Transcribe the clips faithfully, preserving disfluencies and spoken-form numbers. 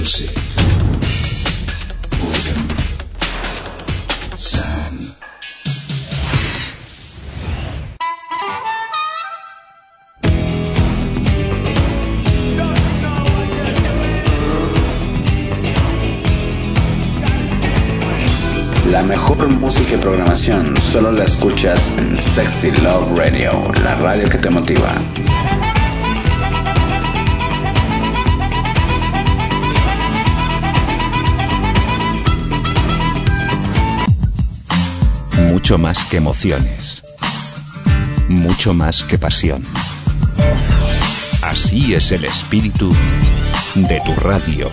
Music. Buddhism. Zen. La mejor música y programación solo la escuchas en Sexy Love Radio, la radio que te motiva. Mucho más que emociones, mucho más que pasión. Así es el espíritu de tu radio.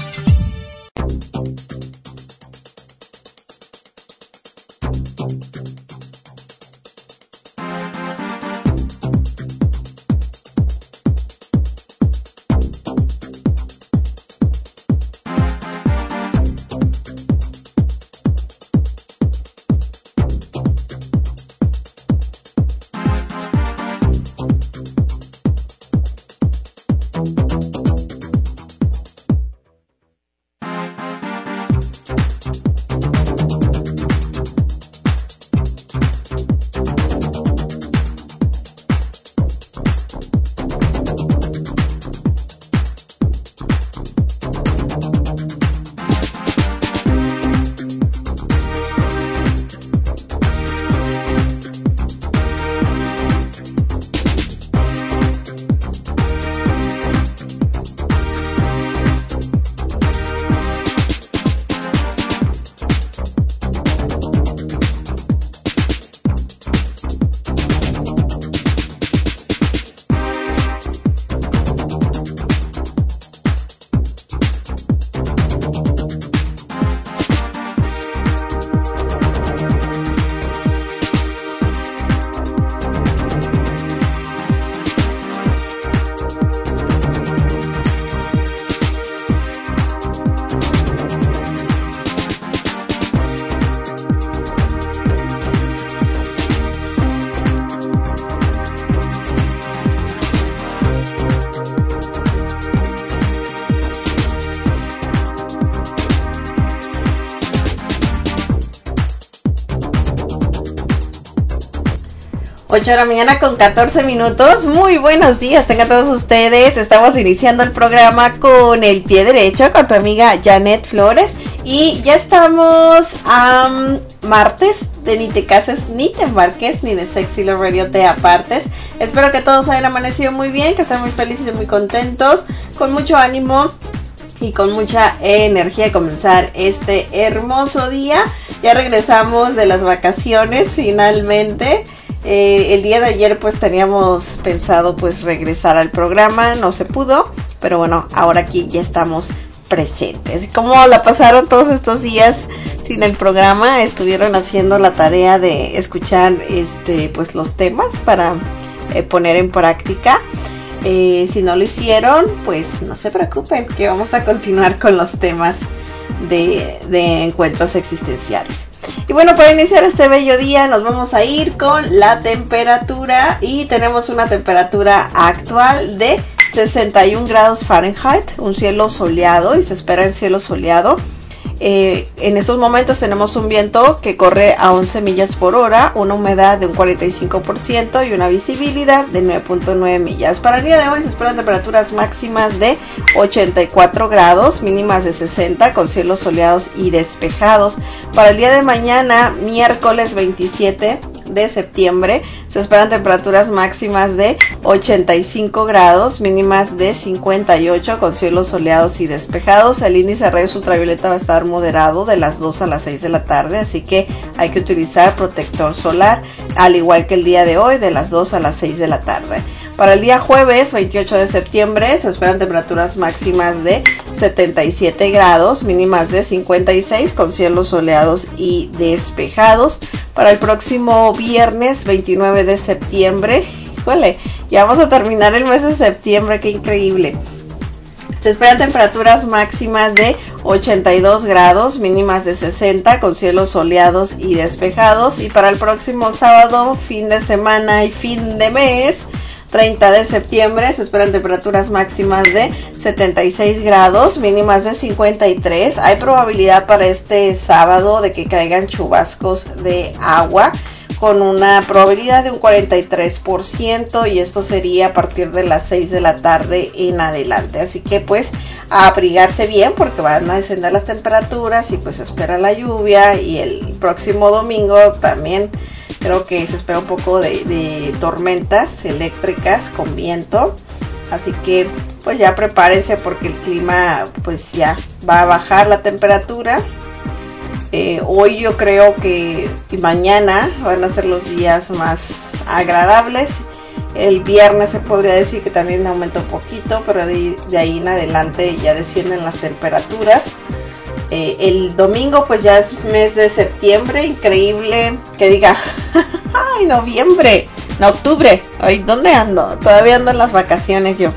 ocho de la mañana con catorce minutos. Muy buenos días, tengan todos ustedes. Estamos iniciando el programa con el pie derecho con tu amiga Janet Flores. Y ya estamos a um, martes de Ni te cases ni te embarques, ni de Sexy Love Radio te apartes. Espero que todos hayan amanecido muy bien, que estén muy felices y muy contentos, con mucho ánimo y con mucha energía de comenzar este hermoso día. Ya regresamos de las vacaciones finalmente. Eh, el día de ayer pues teníamos pensado pues regresar al programa, no se pudo, pero bueno, ahora aquí ya estamos presentes. ¿Cómo la pasaron todos estos días sin el programa? Estuvieron haciendo la tarea de escuchar este pues los temas para eh, poner en práctica. Eh, si no lo hicieron, pues no se preocupen, que vamos a continuar con los temas de, de encuentros existenciales. Y bueno, para iniciar este bello día nos vamos a ir con la temperatura y tenemos una temperatura actual de sesenta y un grados Fahrenheit, un cielo soleado y se espera el cielo soleado. Eh, en estos momentos tenemos un viento que corre a once millas por hora, una humedad de un cuarenta y cinco por ciento y una visibilidad de nueve punto nueve millas. Para el día de hoy se esperan temperaturas máximas de ochenta y cuatro grados, mínimas de sesenta, con cielos soleados y despejados. Para el día de mañana, miércoles veintisiete de septiembre, se esperan temperaturas máximas de ochenta y cinco grados, mínimas de cincuenta y ocho, con cielos soleados y despejados. El índice de rayos ultravioleta va a estar moderado de las dos a las seis de la tarde, así que hay que utilizar protector solar, al igual que el día de hoy, de las dos a las seis de la tarde. Para el día jueves veintiocho de septiembre se esperan temperaturas máximas de setenta y siete grados, mínimas de cincuenta y seis, con cielos soleados y despejados. Para el próximo viernes veintinueve de septiembre, híjole, ya vamos a terminar el mes de septiembre, qué increíble. Se esperan temperaturas máximas de ochenta y dos grados, mínimas de sesenta, con cielos soleados y despejados. Y para el próximo sábado, fin de semana y fin de mes, treinta de septiembre se esperan temperaturas máximas de setenta y seis grados, mínimas de cincuenta y tres. Hay probabilidad para este sábado de que caigan chubascos de agua con una probabilidad de un cuarenta y tres por ciento, y esto sería a partir de las seis de la tarde en adelante. Así que pues a abrigarse bien porque van a descender las temperaturas y pues se espera la lluvia, y el próximo domingo también creo que se espera un poco de, de tormentas eléctricas con viento. Así que pues ya prepárense porque el clima pues ya va a bajar la temperatura. Eh, hoy yo creo que y mañana van a ser los días más agradables. El viernes se podría decir que también aumenta un poquito, pero de, de ahí en adelante ya descienden las temperaturas. Eh, el domingo pues ya es mes de septiembre, increíble que diga, ¡ay, noviembre! No, octubre. Ay, ¿dónde ando? Todavía ando en las vacaciones yo.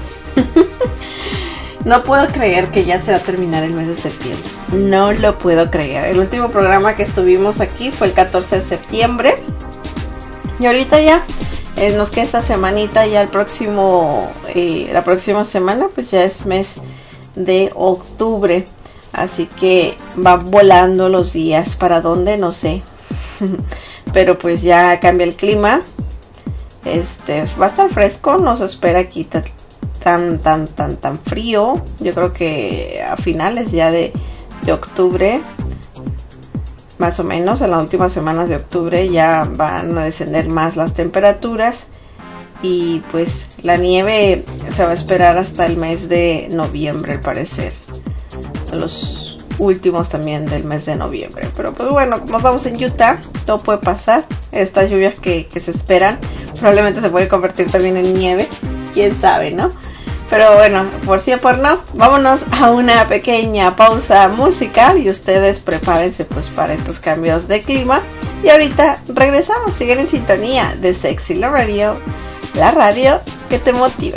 No puedo creer que ya se va a terminar el mes de septiembre. No lo puedo creer. El último programa que estuvimos aquí fue el catorce de septiembre. Y ahorita ya eh, nos queda esta semanita. Ya el próximo, eh, la próxima semana pues ya es mes de octubre. Así que van volando los días. ¿Para dónde? No sé. Pero pues ya cambia el clima. Este va a estar fresco. No se espera aquí tan tan tan tan frío. Yo creo que a finales ya de, de octubre, más o menos en las últimas semanas de octubre, ya van a descender más las temperaturas, y pues la nieve se va a esperar hasta el mes de noviembre al parecer, los últimos también del mes de noviembre. Pero pues bueno, como estamos en Utah, todo puede pasar. Estas lluvias que, que se esperan probablemente se puede convertir también en nieve, quién sabe, ¿no? Pero bueno, por sí o por no, vámonos a una pequeña pausa musical y ustedes prepárense pues para estos cambios de clima. Y ahorita regresamos, siguen en sintonía de Sexy Love Radio, la radio que te motiva.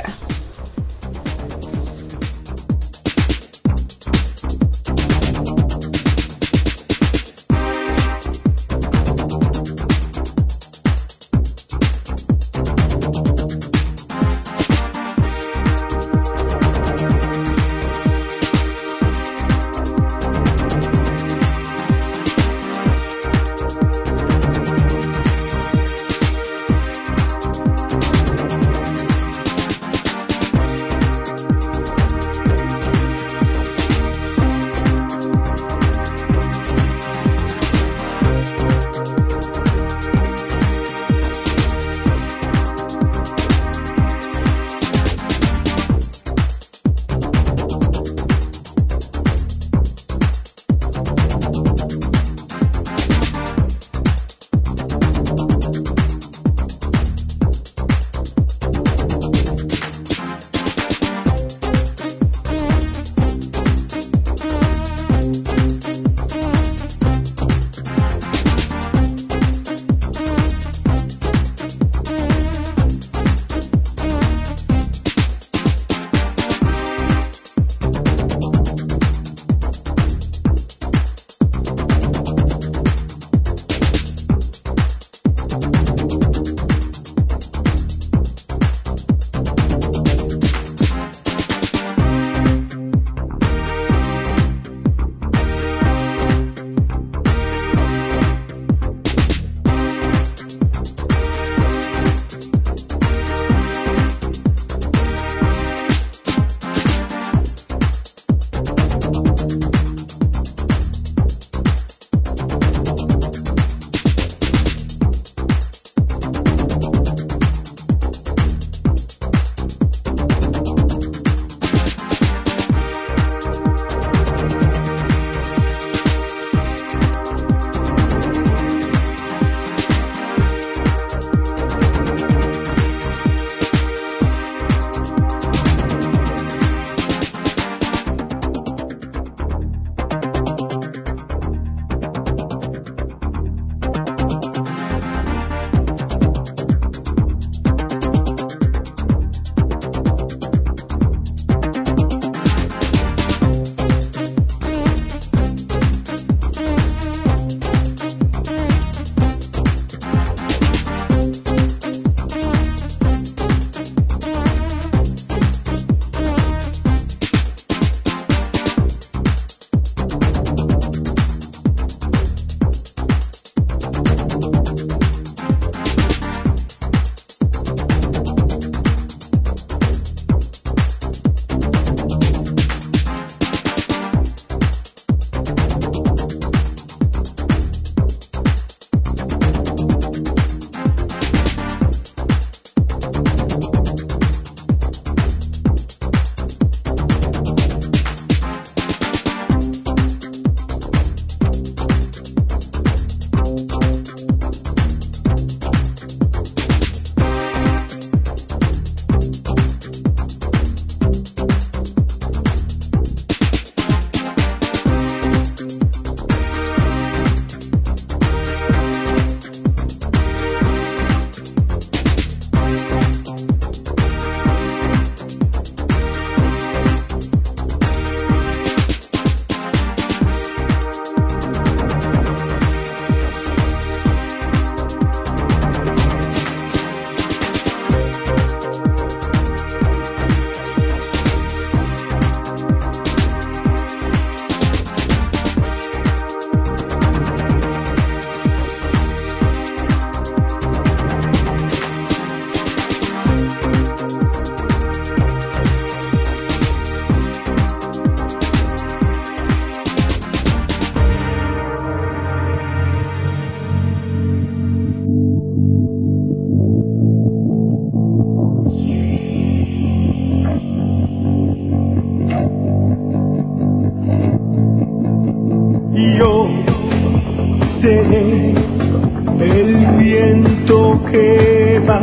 yo seré el viento que va,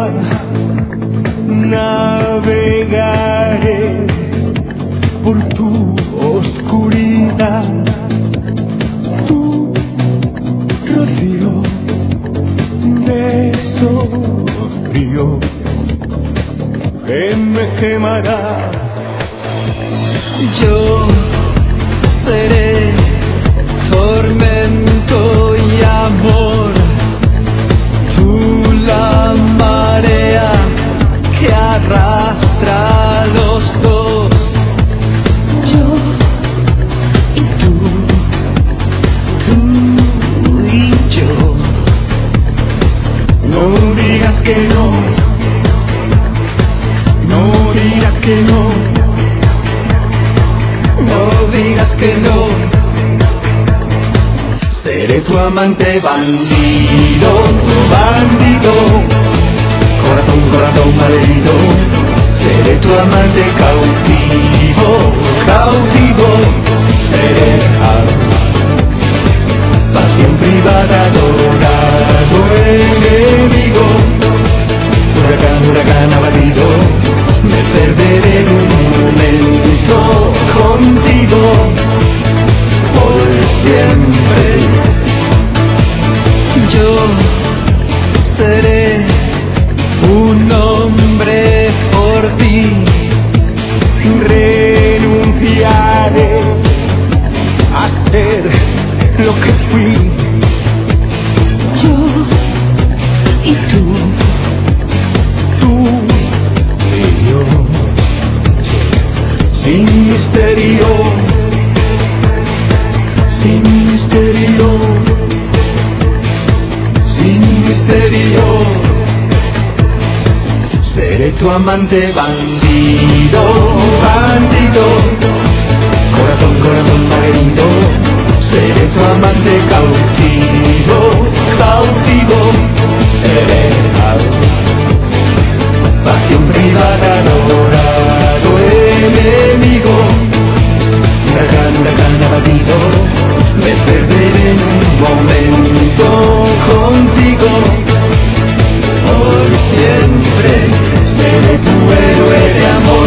navegaré por tu oscuridad, tu rocío de sombrío que me quemará. Yo seré tormento y amor, tú la marea que arrastra a los dos. Yo y tú, tú y yo. No digas que no, no digas que no, no digas que no. Seré tu amante bandido, bandido, corazón, corazón malherido. Seré tu amante cautivo, cautivo. Seré pasión privada, adorado enemigo. Huracán, huracán abatido, me perderé en un momento contigo. Por siempre yo seré un hombre por ti, renunciaré a ser lo que fui. Yo y tú, tú y yo, sin misterio. Sin misterio, sin misterio, seré tu amante bandido, bandido, corazón, corazón malherido. Seré tu amante cautivo, cautivo. Seré pasión privada, adorado enemigo. Huracán, huracán abatido, me perderé en un momento contigo. Por siempre seré tu héroe de amor.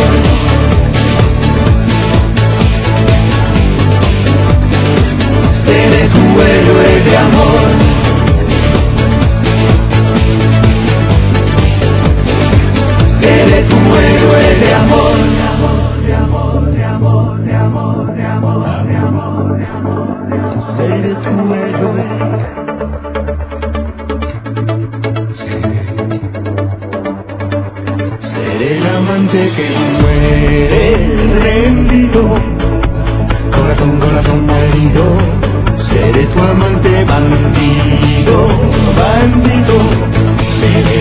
Seré tu héroe de amor. Seré tu héroe de amor. De amor, de amor, de amor, de amor, de amor, de amor, de amor. Seré tu héroe. Seré el amante que muere rendido, corazón, corazón herido. Seré tu amante bandido, bandido. Seré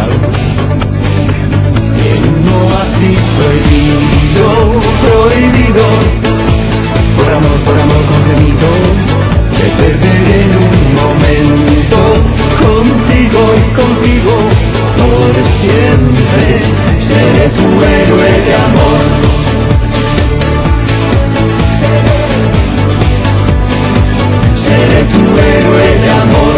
en un oasis prohibido, prohibido. Por amor, por amor concedido, te perderé en un momento contigo y contigo. Por siempre seré tu héroe de amor. Seré tu héroe de amor.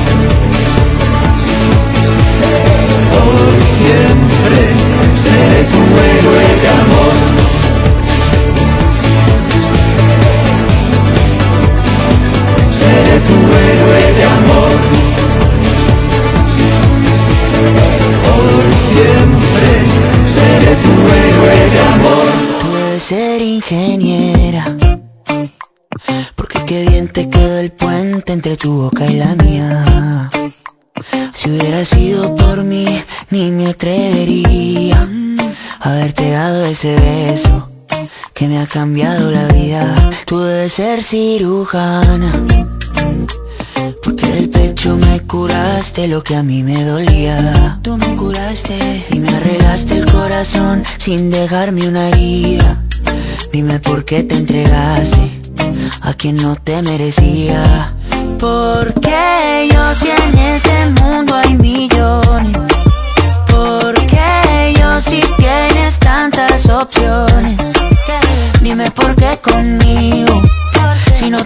Por siempre seré tu héroe de amor. Seré tu héroe de amor. Por siempre seré tu héroe de amor. Tú debes ser ingeniera, porque qué bien te quedó el puente entre tu boca y la mía. Si hubiera sido por mí, ni me atrevería a haberte dado ese beso que me ha cambiado la vida. Tú debes ser cirujana, porque del pecho me curaste lo que a mí me dolía. Tú me curaste y me arreglaste el corazón sin dejarme una herida. Dime por qué te entregaste a quien no te merecía. Porque yo si en este mundo hay millones, porque yo si tienes tantas opciones. Dime por qué conmigo, si no tienes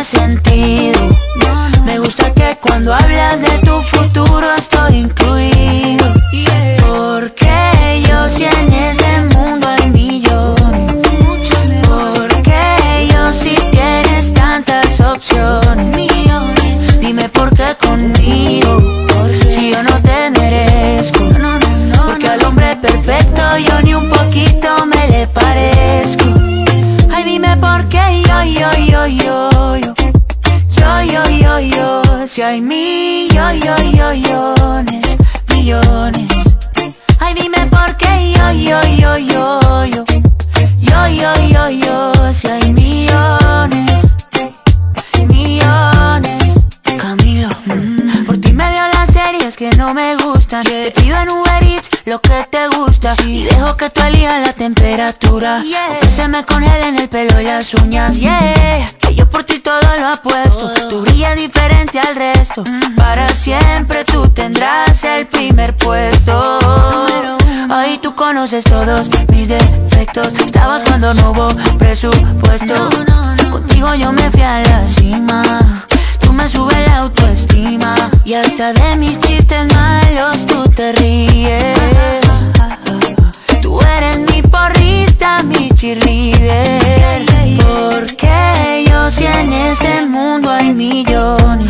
sentido. Me gusta que cuando hablas de tu futuro estoy incluido. Porque yo si en este mundo hay millones. Porque yo si tienes tantas opciones. Dime por qué conmigo, si yo no te merezco. Porque al hombre perfecto yo ni un poquito me le parezco. Ay, dime por qué yo, yo, yo, yo, yo. Yo, yo, yo, yo. Si hay millones, millones. Ay, dime por qué yo, yo, yo, yo, yo. Yo, yo, yo, yo. Si hay millones, millones. Camilo, mm. Por ti me veo las series que no me gustan. Te pido en Uber Eats lo que te gusta. Y dejo que tú elijas la temperatura. Que se me congelen el pelo y las uñas. Yeah, que yo por ti todo lo apuesto. Tú brillas diferente al resto. Para siempre tú tendrás el primer puesto. Ay, tú conoces todos mis defectos. Estabas cuando no hubo presupuesto. Contigo yo me fui a la cima. Tú me subes la autoestima. Y hasta de mis chistes malos tú te ríes. Tú eres mi porrista, mi cheerleader. Porque yo si en este mundo hay millones.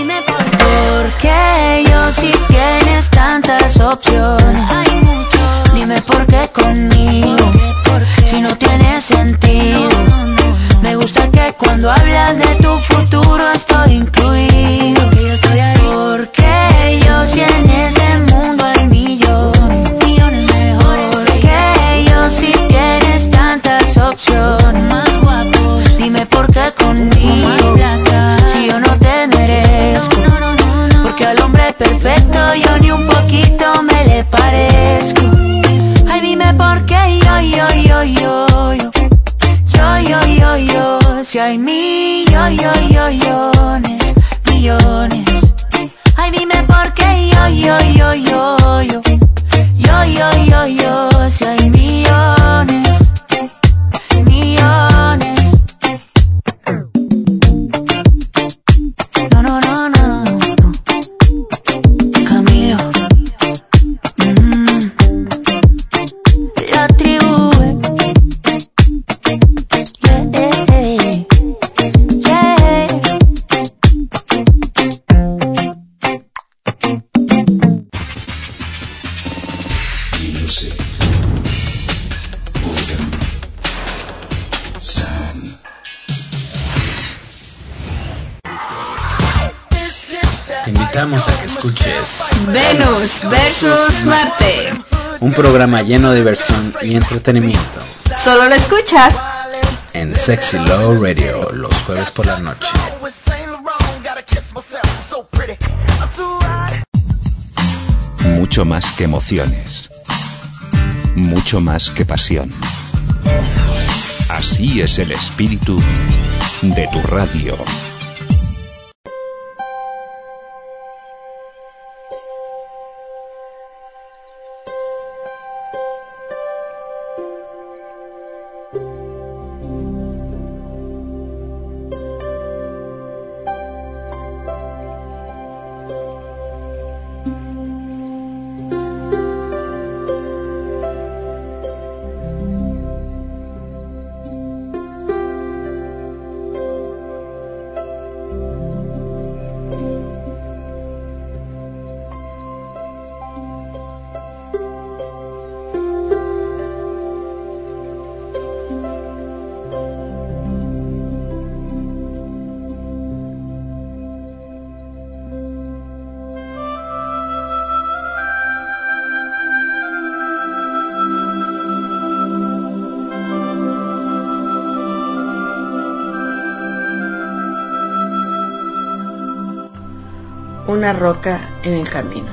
Porque yo si tienes tantas opciones. Dime por qué conmigo, si no tiene sentido. Me gusta que cuando hablas de tu futuro estoy incluido. Porque yo si en este mundo hay millones, millones mejores. Porque yo si tienes tantas opciones, más guapos. Dime por qué conmigo, si yo no te merezco. Porque al hombre perfecto yo ni un poquito me le parezco. Ay, dime por qué yo, yo, yo, yo, yo. Yo, yo, yo, yo. Si hay millones, millones. Ay, dime por qué yo, yo, yo, yo, yo. Yo, yo, yo, yo. Si hay millones, millones. No, no, no, no, no, no. Camilo. Mm. La tribu. Te invitamos a que escuches Venus versus Marte. un programa lleno de diversión y entretenimiento Solo lo escuchas en Sexy Love Radio los jueves por la noche. Mucho más que emociones. Mucho más que pasión. Así es el espíritu de tu radio. Una roca en el camino.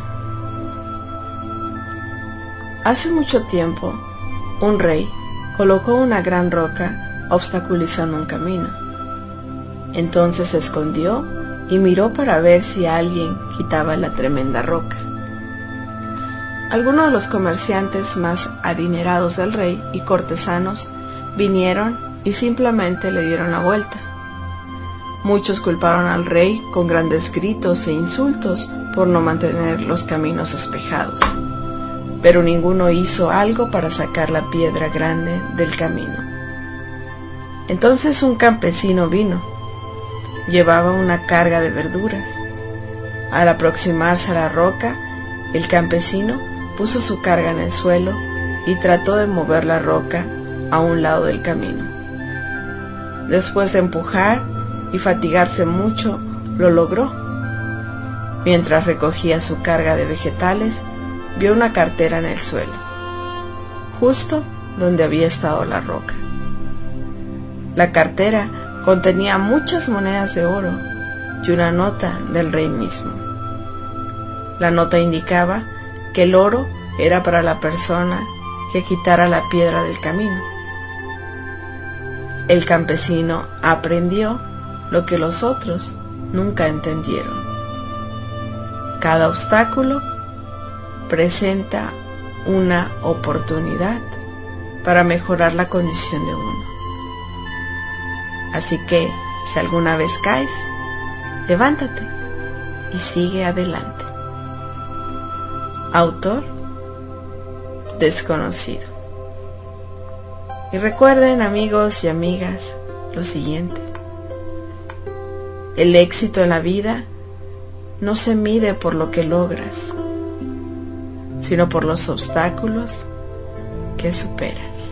Hace mucho tiempo, un rey colocó una gran roca obstaculizando un camino. Entonces se escondió y miró para ver si alguien quitaba la tremenda roca. Algunos de los comerciantes más adinerados del rey y cortesanos vinieron y simplemente le dieron la vuelta. Muchos culparon al rey con grandes gritos e insultos por no mantener los caminos despejados, pero ninguno hizo algo para sacar la piedra grande del camino. Entonces un campesino vino. Llevaba una carga de verduras. Al aproximarse a la roca, el campesino puso su carga en el suelo y trató de mover la roca a un lado del camino. Después de empujar y fatigarse mucho, lo logró. Mientras recogía su carga de vegetales, vio una cartera en el suelo, justo donde había estado la roca. La cartera contenía muchas monedas de oro y una nota del rey mismo. La nota indicaba que el oro era para la persona que quitara la piedra del camino. El campesino aprendió lo que los otros nunca entendieron. Cada obstáculo presenta una oportunidad para mejorar la condición de uno. Así que, si alguna vez caes, levántate y sigue adelante. Autor desconocido. Y recuerden, amigos y amigas, lo siguiente: el éxito en la vida no se mide por lo que logras, sino por los obstáculos que superas.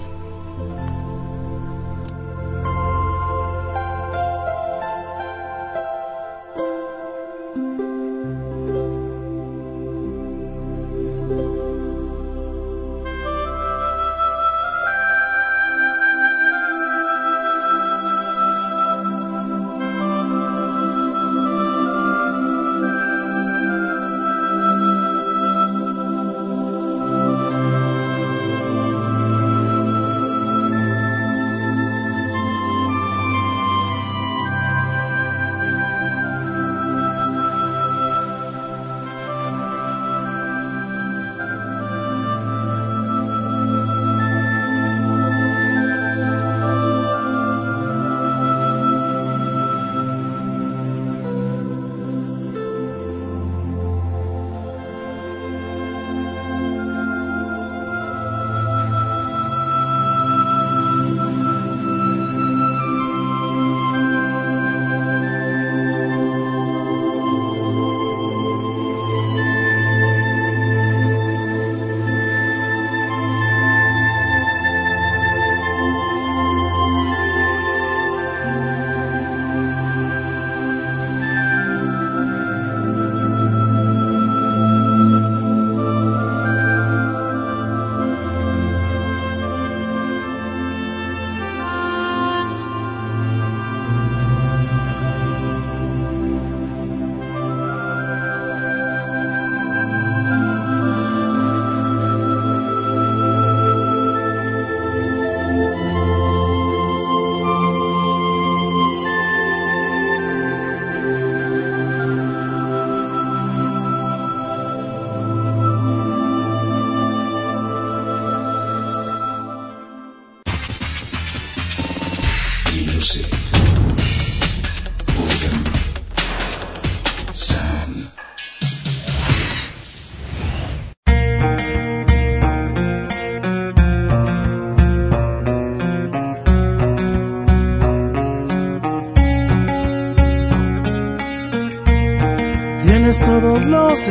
Tienes todos los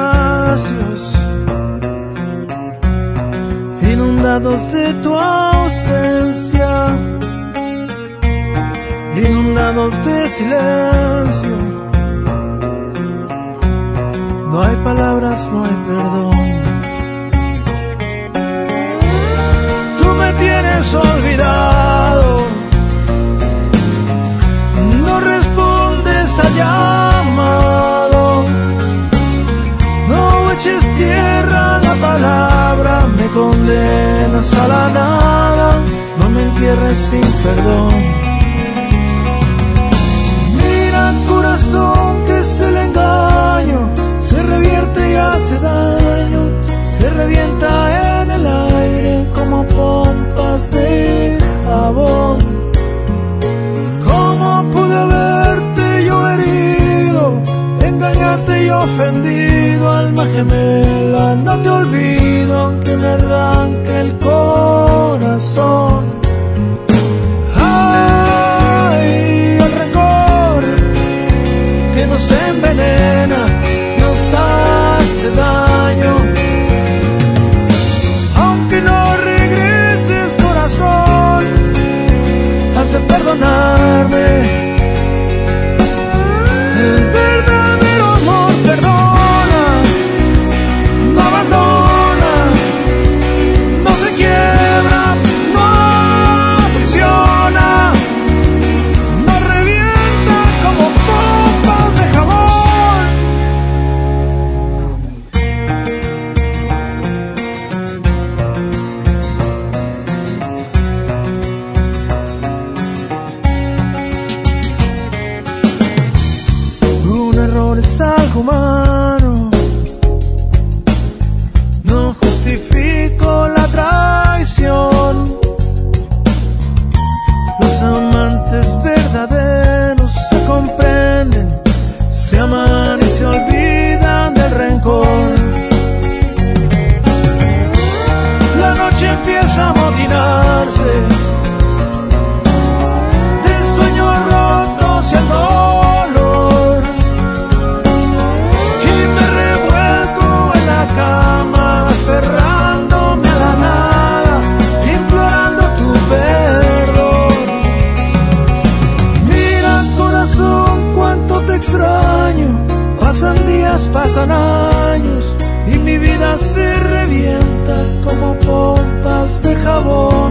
espacios inundados de tu ausencia, inundados de silencio. No hay palabras, no hay perdón. Tú me tienes olvidado, no respondes al llamado, no eches tierra a la palabra, me condenas a la nada, no me entierres sin perdón. Mira, corazón, que es el engaño, se revierte y hace daño, se revienta en el aire como pompas de jabón. ¿Cómo pude verte ofendido, alma gemela, no te olvido aunque me arranque el corazón. Ay, el rencor que nos envenena, nos hace daño. Aunque no regreses, corazón, has de perdonarme. El verdadero amor perdona, no abandona, no se quiebra, no aprisiona, no revienta como pompas de jabón. Un error es algo humano, no justifico la traición. Los amantes verdaderos se comprenden, se aman y se olvidan del rencor. La noche empieza a amotinarse de sueños rotos y el dolor, y me revuelco en la cama aferrándome a la nada, implorando tu perdón. Mira, corazón, cuánto te extraño. Pasan días, pasan años y mi vida se revienta como pompas de jabón.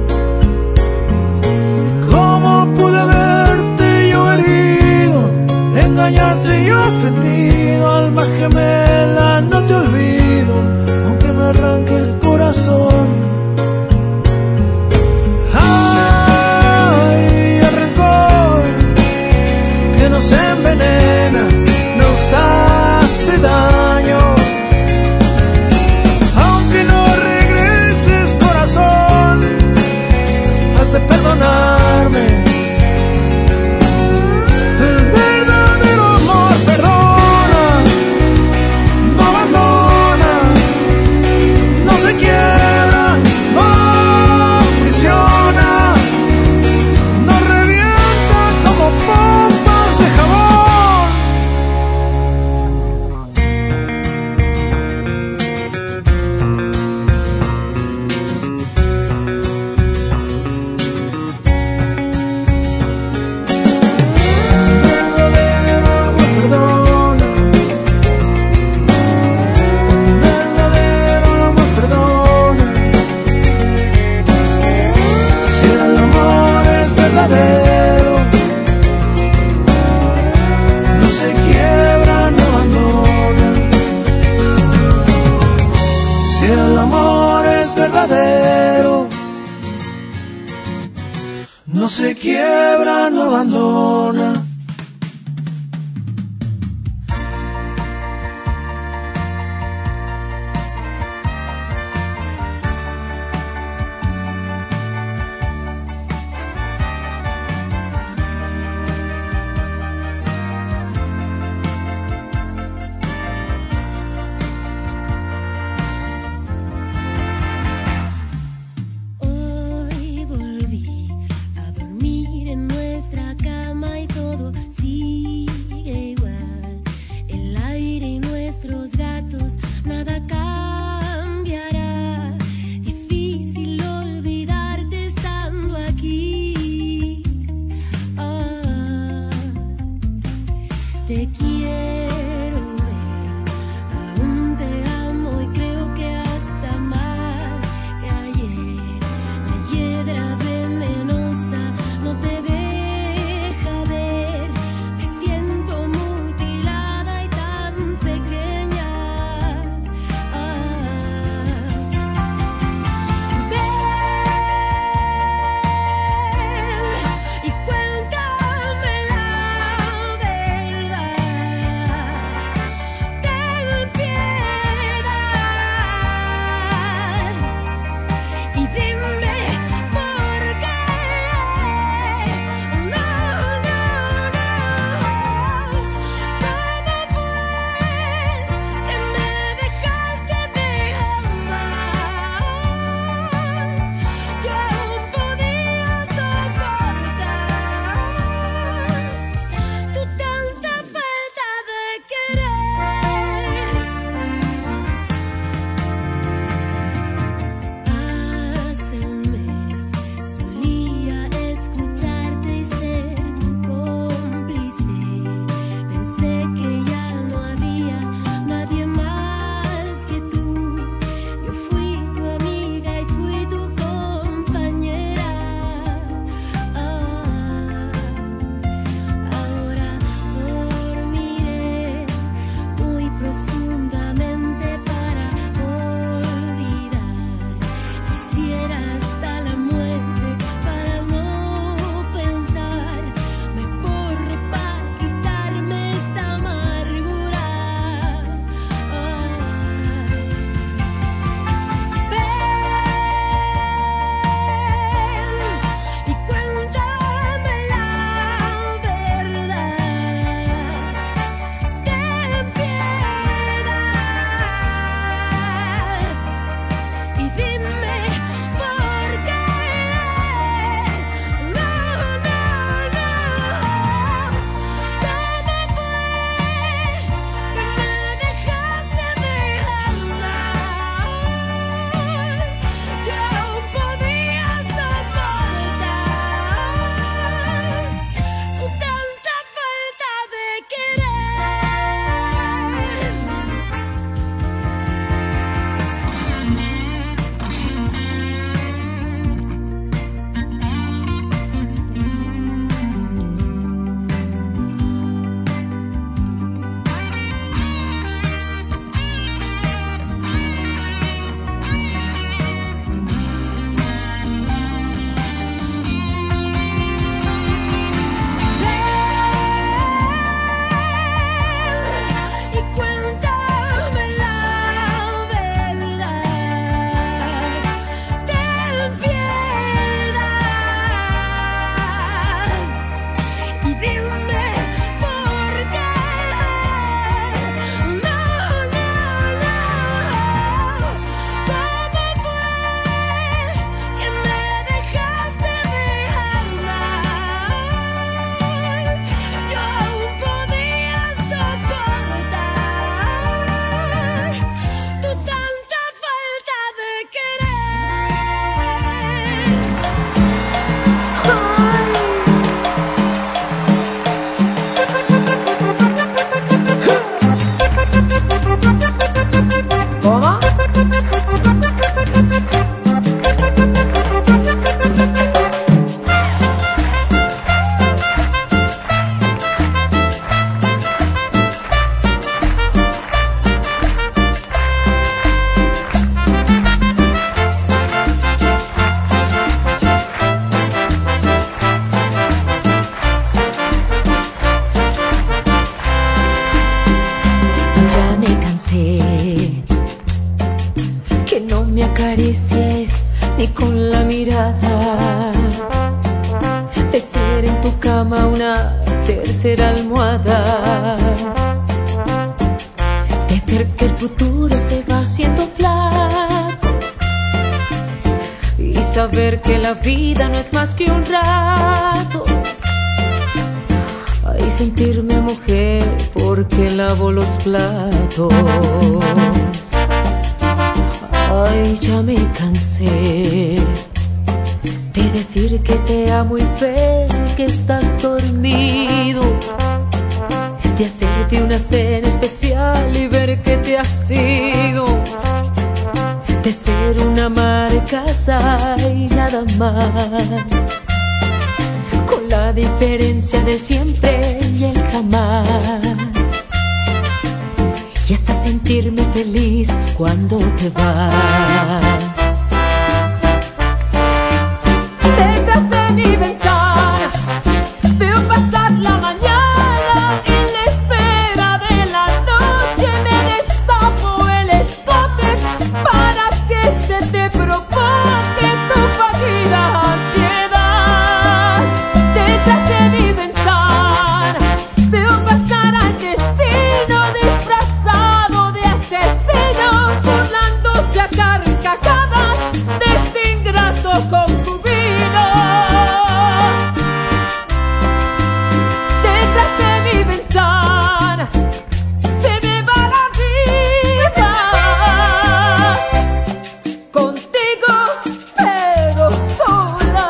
¿Cómo pude verte yo herido, engañarte y ofendido, alma gemela, no te olvido aunque me arranque el corazón? Ay, el rencor que nos envenena, nos hace daño. Aunque no regreses, corazón, has de perdonarme. El verdadero amor perdona, no abandona, no se quiebra, no aprisiona, no revienta como pompas de jabón. Verdadero amor perdona, verdadero amor perdona. Si el amor es verdadero, no se quiebra, no abandona. Si el amor es verdadero, no se quiebra, no abandona. Hoy volví a dormir en nuestra cama y todo sigue igual. El aire y nuestros gatos, nada cambiará. Difícil olvidarte estando aquí. Ah, te quiero ver, aún te amo y creo que hasta más que ayer. La hiedra venenosa no te deja ver. Me siento mutilada y tan pequeña. Ah, ven y cuéntame la verdad. de ser en tu cama una tercera almohada, de ver que el futuro se va haciendo flaco y saber que la vida no es más que un rato. Ay, sentirme mujer porque lavo los platos. Ay, ya me cansé de decir que te amo y ver que estás dormido, de hacerte una cena especial y ver que te has ido, de ser una ama de casa y nada más, con la diferencia del siempre y el jamás, y hasta sentirme feliz cuando te vas. Detrás de mi ventana veo pasar la mañana y en la espera de la noche me destapo el escote para que se te provoque tu fallida ansiedad. Detrás de mi ventana veo pasar al destino disfrazado de asesino, burlándose a carcajadas de este ingrato concubino. Detrás de mi ventana se me va la vida, contigo pero sola.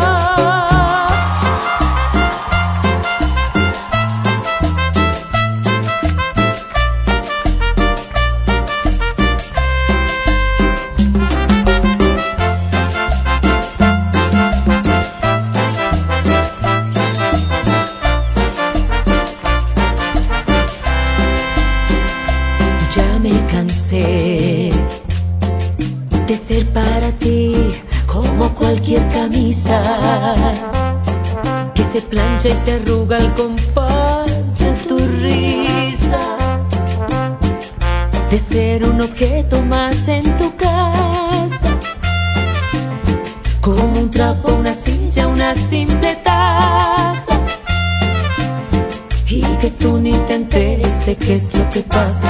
Ya me cansé de ser para ti como cualquier camisa que se plancha y se arruga al compás de tu risa, de ser un objeto más en tu casa, como un trapo, una silla, una simple taza, y que tú ni te enteres de qué es lo que pasa.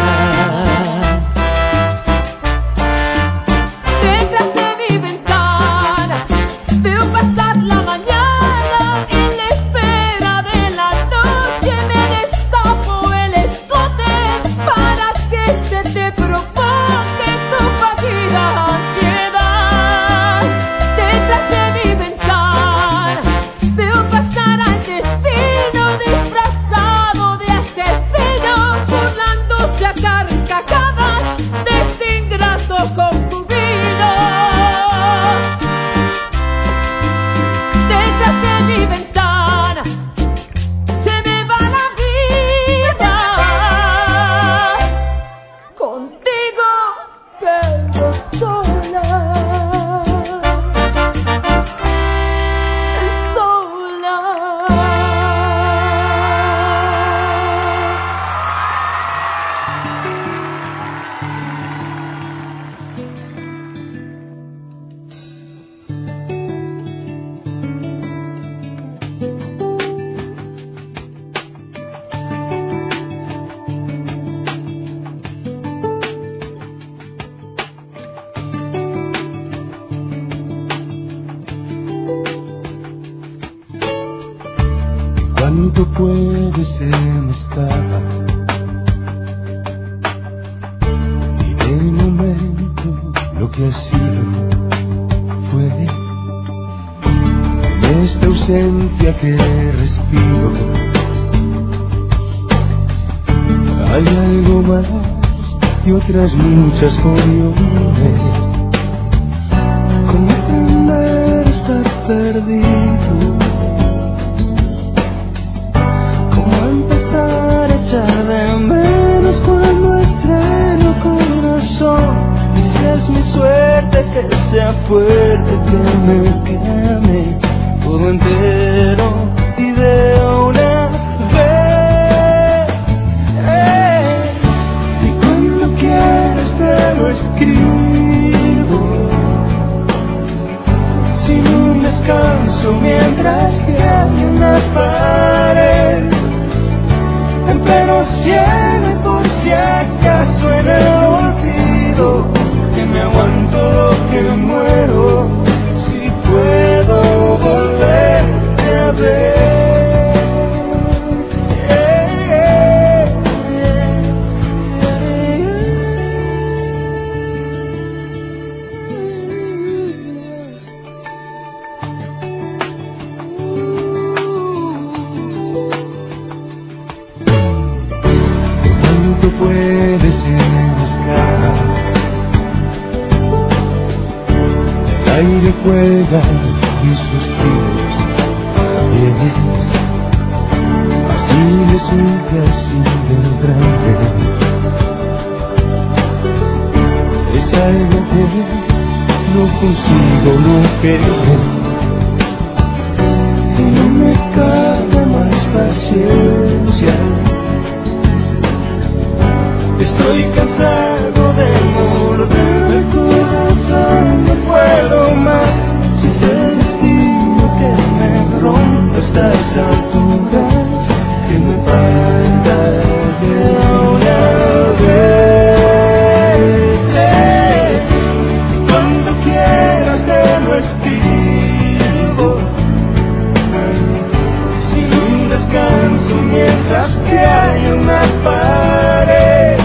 Detrás de mi ventana veo pasar la mañana y en la espera de la noche me destapo el escote para que se te provoque tu fallida ansiedad. Detrás de mi ventana veo pasar al destino disfrazado de asesino, burlándose a carcajadas de este ingrato concubino. Detrás de mi ventana se me va la vida, contigo pero sola, sola. ¿Cuánto puedes estar? Y de momento lo que ha sido fue en esta ausencia que respiro. Hay algo más y otras muchas opciones. ¿Cómo aprender a estar perdido? Echar de menos cuando estreno corazón. Y si es mi suerte que sea fuerte, que me queme todo entero y de una vez. Eh, y cuando quieras te lo escribo sin un descanso descanso mientras que hay una pared en pleno cielo y por si acaso en el olvido que me aguanto lo que muero si puedo volverte a ver. Puedes buscar, el aire cuelga y suspiros también, así me sigue así de grande, es algo que no consigo no querer, y no me cabe más paciencia. Estoy cansado de morder el corazón, no puedo más. Si es el destino que me rompe a estas alturas, que me falta de una vez. Cuando quieras te lo escribo, sin un descanso mientras que hay una pared.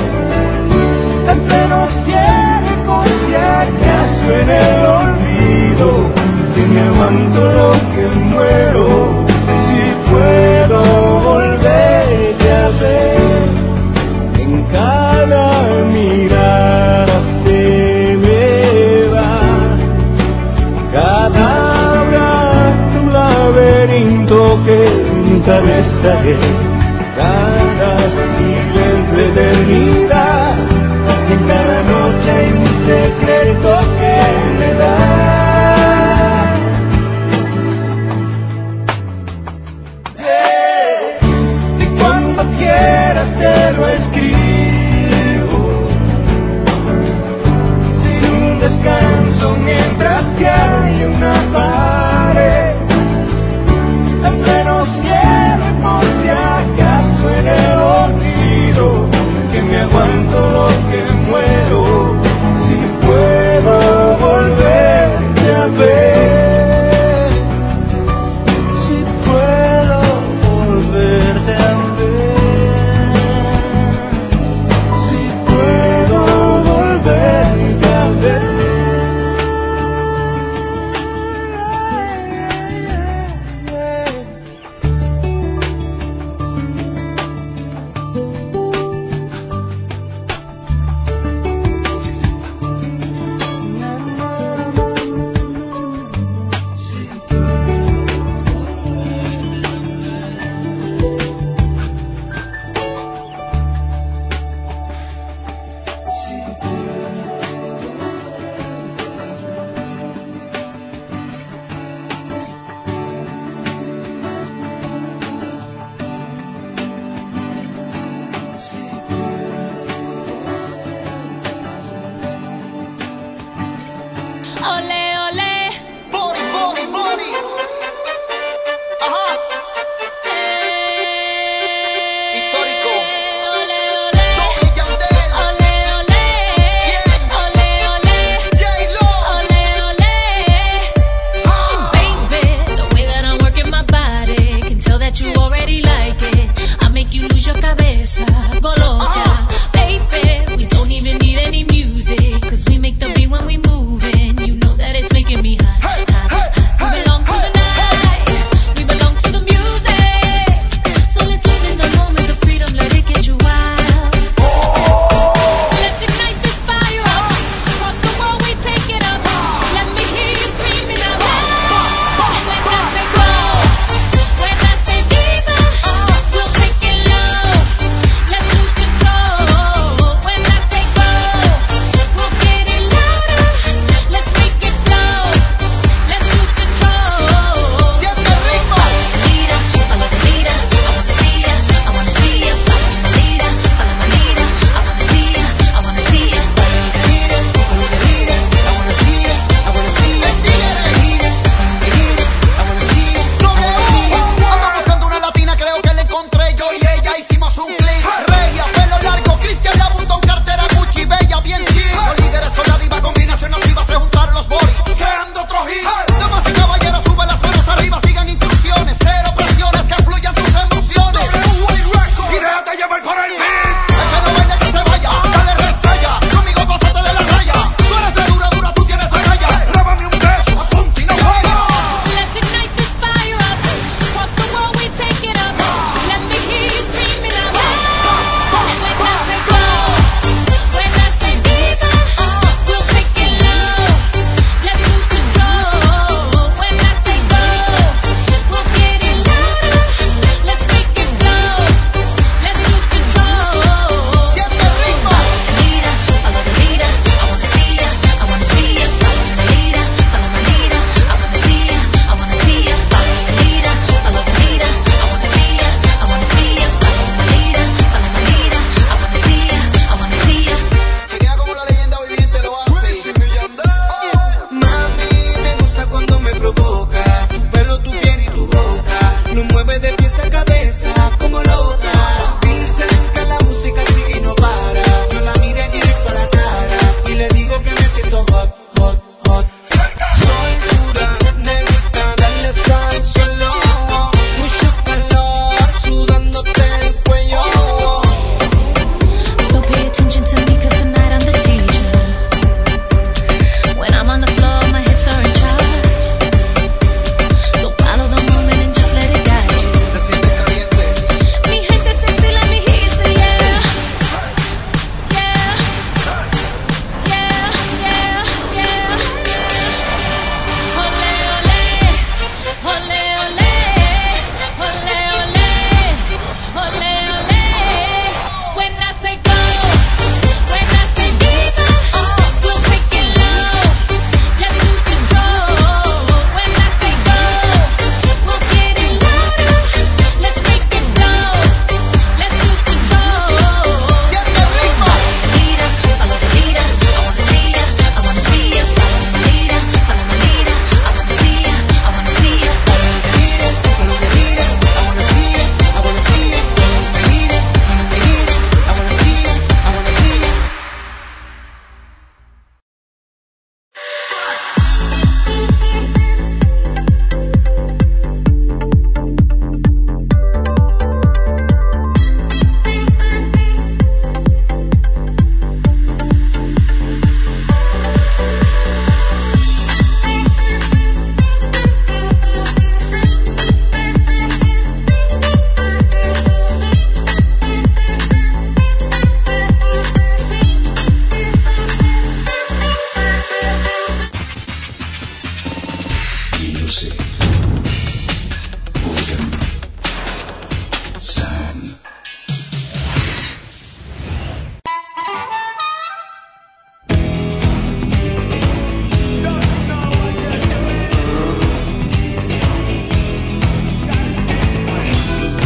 En el olvido que me aguanto lo que muero si puedo volverte a ver. En cada mirada se me va, cada abrazo un laberinto que nunca besaré, cada silencio eternidad. En cada noche hay un secreto que me da. Eh, y cuando quieras te lo escribo, sin un descanso mientras que hay una pared en pleno cielo y por si acaso en el olvido que me aguanto lo que muero si puedo volverte a ver, si puedo volverte a ver, si puedo volverte a ver.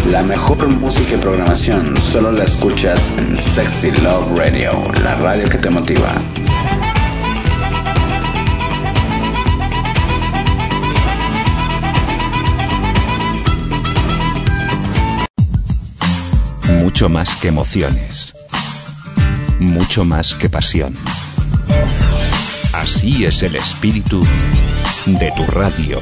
La mejor música y programación solo la escuchas en Sexy Love Radio, la radio que te motiva. Mucho más que emociones. Mucho más que pasión. Así es el espíritu de tu radio.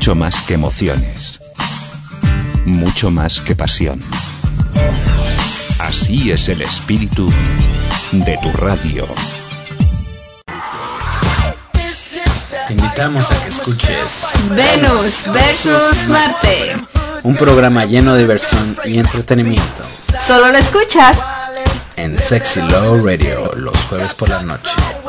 mucho más que emociones, mucho más que pasión. Así es el espíritu de tu radio. Te invitamos a que escuches Venus versus Marte. un programa lleno de diversión y entretenimiento Solo lo escuchas en Sexy Love Radio los jueves por la noche.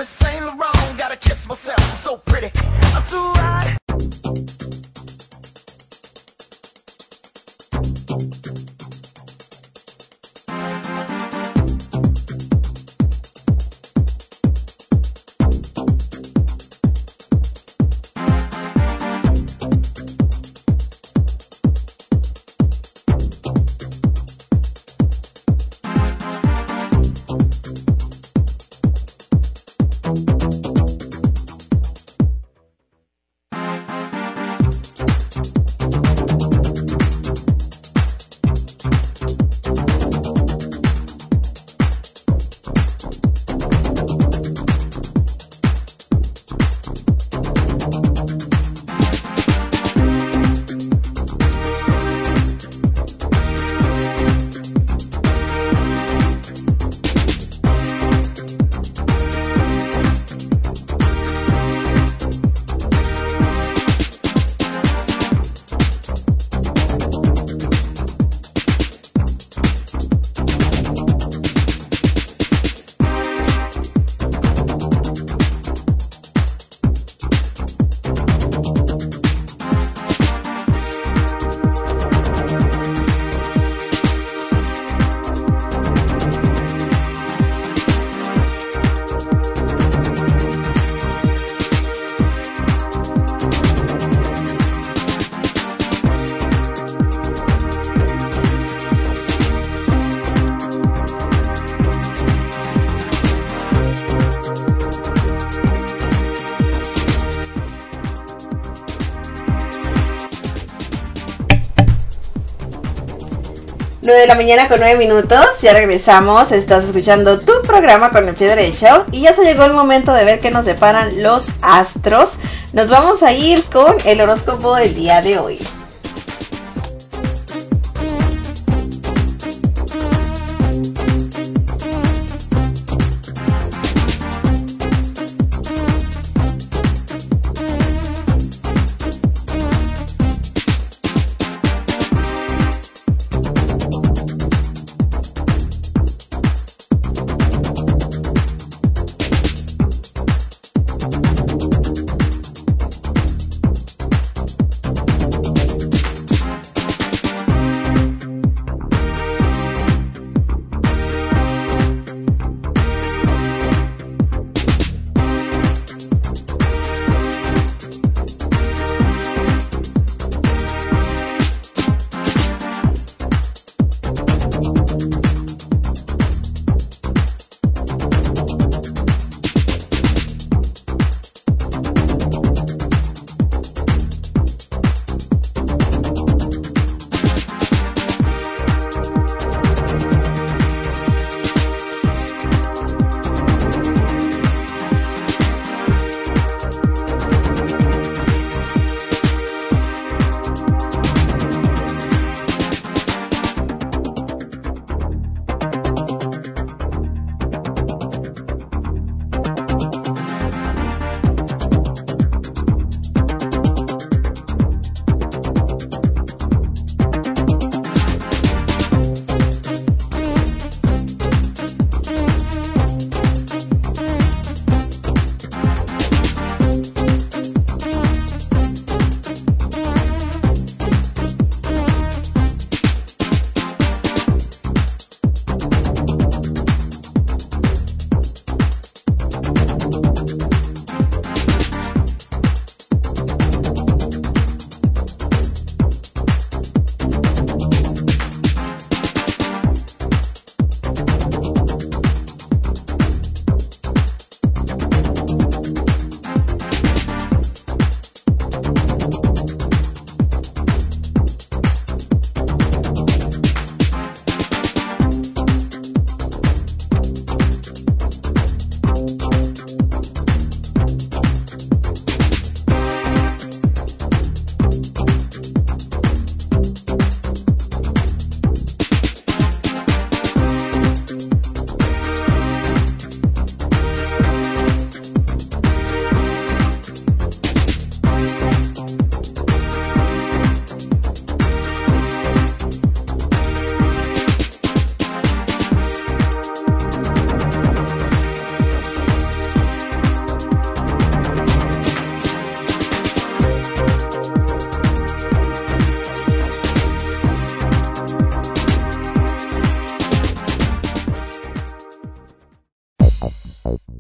nueve de la mañana con nueve minutos, ya regresamos, estás escuchando tu programa con el pie derecho y ya se llegó el momento de ver qué nos deparan los astros. Nos vamos a ir con el horóscopo del día de hoy.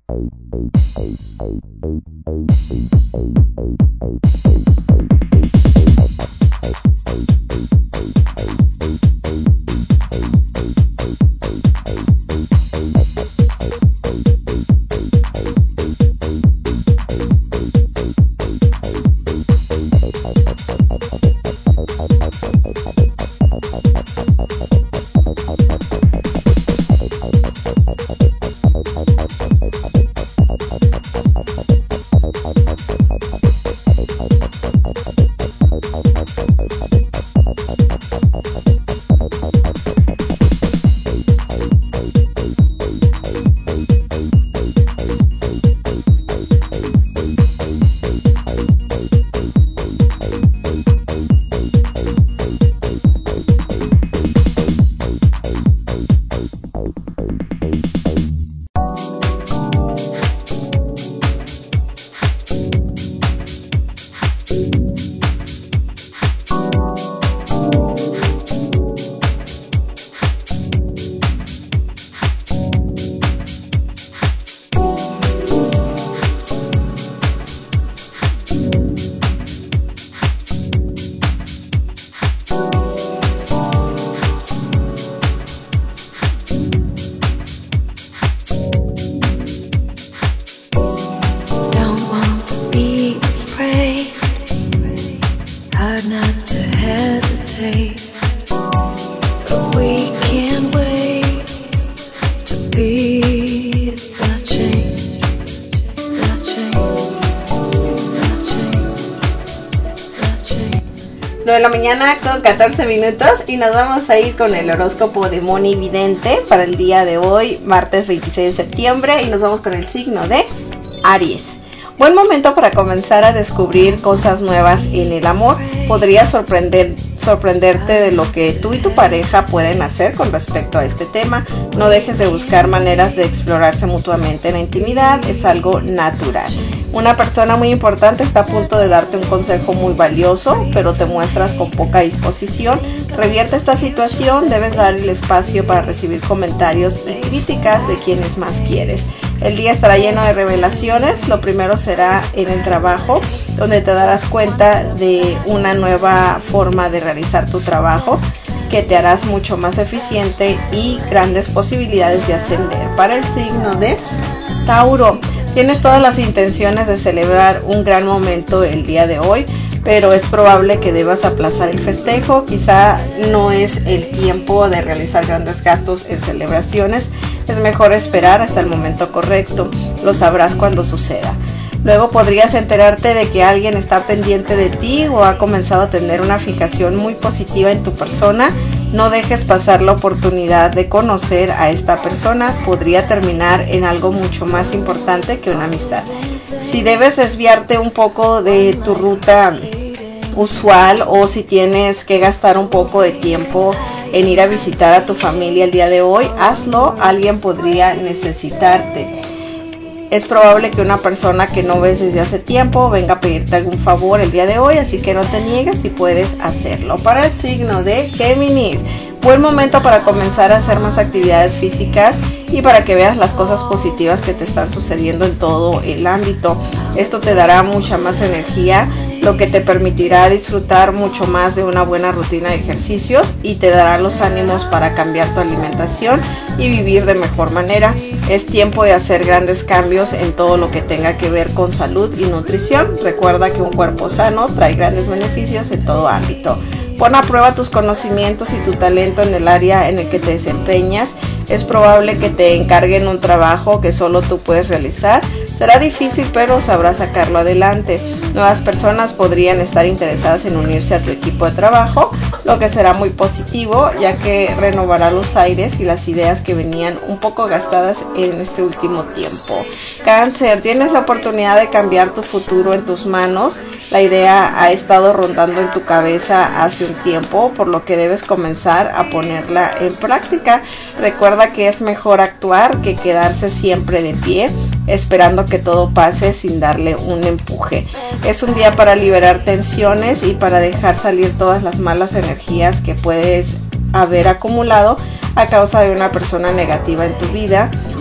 nueve de la mañana con catorce minutos y nos vamos a ir con el horóscopo de Moni Vidente para el día de hoy, martes veintiséis de septiembre, y nos vamos con el signo de Aries. Buen momento para comenzar a descubrir cosas nuevas en el amor. Podría sorprender, sorprenderte de lo que tú y tu pareja pueden hacer con respecto a este tema. No dejes de buscar maneras de explorarse mutuamente en la intimidad, es algo natural. Una persona muy importante está a punto de darte un consejo muy valioso, pero te muestras con poca disposición. Revierte esta situación, debes dar el espacio para recibir comentarios y críticas de quienes más quieres. El día estará lleno de revelaciones. Lo primero será en el trabajo, donde te darás cuenta de una nueva forma de realizar tu trabajo que te harás mucho más eficiente y grandes posibilidades de ascender. Para el signo de Tauro, tienes todas las intenciones de celebrar un gran momento el día de hoy, pero es probable que debas aplazar el festejo. Quizá no es el tiempo de realizar grandes gastos en celebraciones. Es mejor esperar hasta el momento correcto. Lo sabrás cuando suceda. Luego podrías enterarte de que alguien está pendiente de ti o ha comenzado a tener una fijación muy positiva en tu persona. No dejes pasar la oportunidad de conocer a esta persona. Podría terminar en algo mucho más importante que una amistad. Si debes desviarte un poco de tu ruta usual o si tienes que gastar un poco de tiempo en ir a visitar a tu familia el día de hoy, hazlo. Alguien podría necesitarte. Es probable que una persona que no ves desde hace tiempo venga a pedirte algún favor el día de hoy, así que no te niegues y puedes hacerlo. Para el signo de Géminis, buen momento para comenzar a hacer más actividades físicas y para que veas las cosas positivas que te están sucediendo en todo el ámbito. Esto te dará mucha más energía, lo que te permitirá disfrutar mucho más de una buena rutina de ejercicios y te dará los ánimos para cambiar tu alimentación y vivir de mejor manera. Es tiempo de hacer grandes cambios en todo lo que tenga que ver con salud y nutrición. Recuerda que un cuerpo sano trae grandes beneficios en todo ámbito. Pon a prueba tus conocimientos y tu talento en el área en el que te desempeñas. Es probable que te encarguen un trabajo que solo tú puedes realizar. Será difícil, pero sabrás sacarlo adelante. Nuevas personas podrían estar interesadas en unirse a tu equipo de trabajo, lo que será muy positivo, ya que renovará los aires y las ideas que venían un poco gastadas en este último tiempo. Cáncer, tienes la oportunidad de cambiar tu futuro en tus manos. La idea ha estado rondando en tu cabeza hace un tiempo, por lo que debes comenzar a ponerla en práctica. Recuerda que es mejor actuar que quedarse siempre de pie, esperando que todo pase sin darle un empuje. Es un día para liberar tensiones y para dejar salir todas las malas energías que puedes haber acumulado a causa de una persona negativa en tu vida.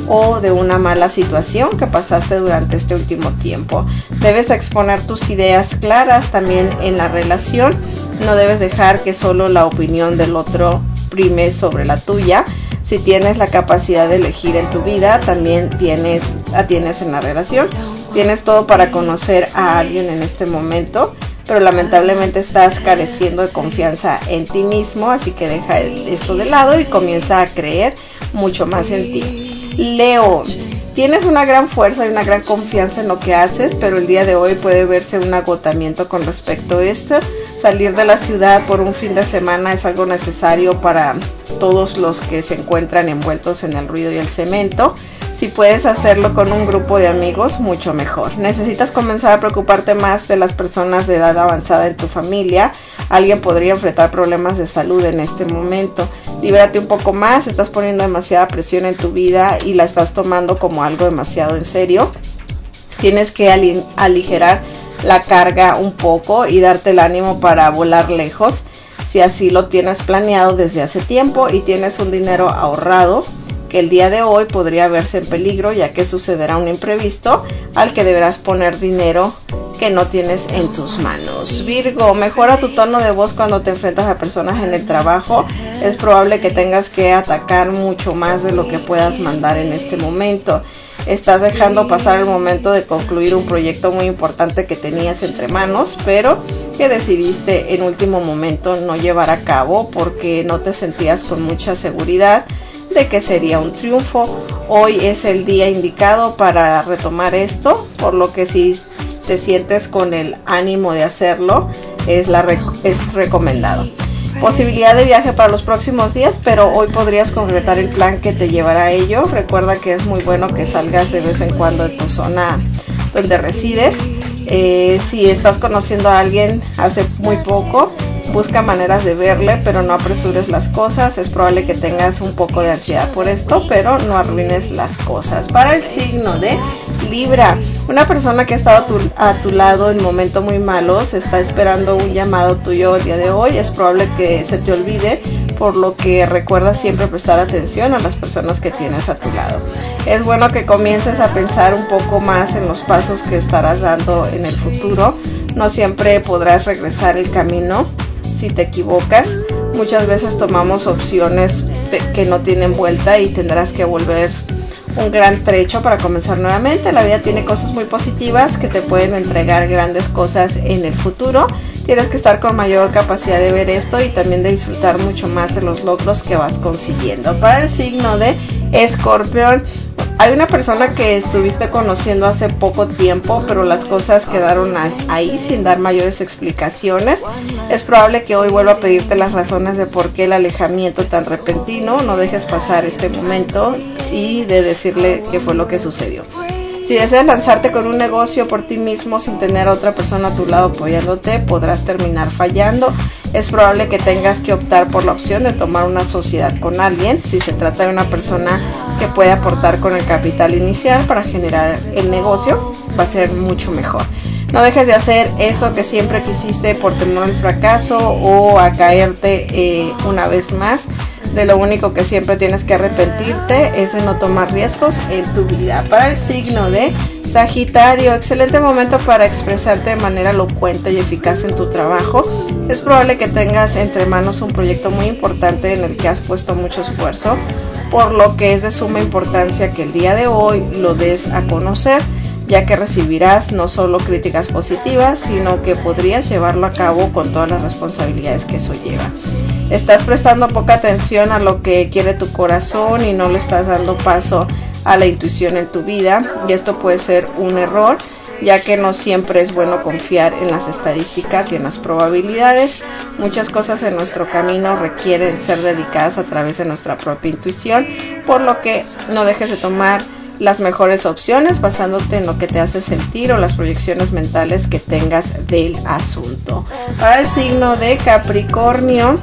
o de una mala situación que pasaste durante este último tiempo. Debes exponer tus ideas claras también en la relación. No debes dejar que solo la opinión del otro prime sobre la tuya. Si tienes la capacidad de elegir en tu vida, también tienes, la tienes en la relación. Tienes todo para conocer a alguien en este momento, pero lamentablemente estás careciendo de confianza en ti mismo, así que deja esto de lado y comienza a creer mucho más en ti. Leo, tienes una gran fuerza y una gran confianza en lo que haces, pero el día de hoy puede verse un agotamiento con respecto a esto. Salir de la ciudad por un fin de semana es algo necesario para todos los que se encuentran envueltos en el ruido y el cemento. Si puedes hacerlo con un grupo de amigos, mucho mejor. Necesitas comenzar a preocuparte más de las personas de edad avanzada en tu familia. Alguien podría enfrentar problemas de salud en este momento. Líbrate un poco más, estás poniendo demasiada presión en tu vida y la estás tomando como algo demasiado en serio. Tienes que ali- aligerar la carga un poco y darte el ánimo para volar lejos. Si así lo tienes planeado desde hace tiempo y tienes un dinero ahorrado, que el día de hoy podría verse en peligro, ya que sucederá un imprevisto al que deberás poner dinero que no tienes en tus manos. Virgo, mejora tu tono de voz cuando te enfrentas a personas en el trabajo. Es probable que tengas que atacar mucho más de lo que puedas mandar en este momento. Estás dejando pasar el momento de concluir un proyecto muy importante que tenías entre manos, pero que decidiste en último momento no llevar a cabo porque no te sentías con mucha seguridad de que sería un triunfo. Hoy es el día indicado para retomar esto, por lo que si te sientes con el ánimo de hacerlo, es, la rec- es recomendado. Posibilidad de viaje para los próximos días, pero hoy podrías concretar el plan que te llevará a ello. Recuerda que es muy bueno que salgas de vez en cuando de tu zona donde resides. Eh, si estás conociendo a alguien hace muy poco, busca maneras de verle, pero no apresures las cosas. Es probable que tengas un poco de ansiedad por esto, pero no arruines las cosas. Para el signo de Libra, una persona que ha estado a tu, a tu lado en momentos muy malos está esperando un llamado tuyo el día de hoy. Es probable que se te olvide, por lo que recuerda siempre prestar atención a las personas que tienes a tu lado. Es bueno que comiences a pensar un poco más en los pasos que estarás dando en el futuro. No siempre podrás regresar el camino si te equivocas. Muchas veces tomamos opciones que no tienen vuelta y tendrás que volver un gran trecho para comenzar nuevamente. La vida tiene cosas muy positivas que te pueden entregar grandes cosas en el futuro. Tienes que estar con mayor capacidad de ver esto y también de disfrutar mucho más de los logros que vas consiguiendo. Para el signo de Escorpión, hay una persona que estuviste conociendo hace poco tiempo, pero las cosas quedaron ahí sin dar mayores explicaciones. Es probable que hoy vuelva a pedirte las razones de por qué el alejamiento tan repentino. No dejes pasar este momento y de decirle qué fue lo que sucedió. Si deseas lanzarte con un negocio por ti mismo sin tener a otra persona a tu lado apoyándote, podrás terminar fallando. Es probable que tengas que optar por la opción de tomar una sociedad con alguien. Si se trata de una persona que puede aportar con el capital inicial para generar el negocio, va a ser mucho mejor. No dejes de hacer eso que siempre quisiste por temor al fracaso o a caerte eh, una vez más. De lo único que siempre tienes que arrepentirte es de no tomar riesgos en tu vida. Para el signo de Sagitario, excelente momento para expresarte de manera elocuente y eficaz en tu trabajo. Es probable que tengas entre manos un proyecto muy importante en el que has puesto mucho esfuerzo, por lo que es de suma importancia que el día de hoy lo des a conocer, ya que recibirás no solo críticas positivas, sino que podrías llevarlo a cabo con todas las responsabilidades que eso lleva. Estás prestando poca atención a lo que quiere tu corazón y no le estás dando paso a la intuición en tu vida, y esto puede ser un error, ya que no siempre es bueno confiar en las estadísticas y en las probabilidades. Muchas cosas en nuestro camino requieren ser dedicadas a través de nuestra propia intuición, por lo que no dejes de tomar las mejores opciones basándote en lo que te hace sentir o las proyecciones mentales que tengas del asunto. Para el signo de Capricornio,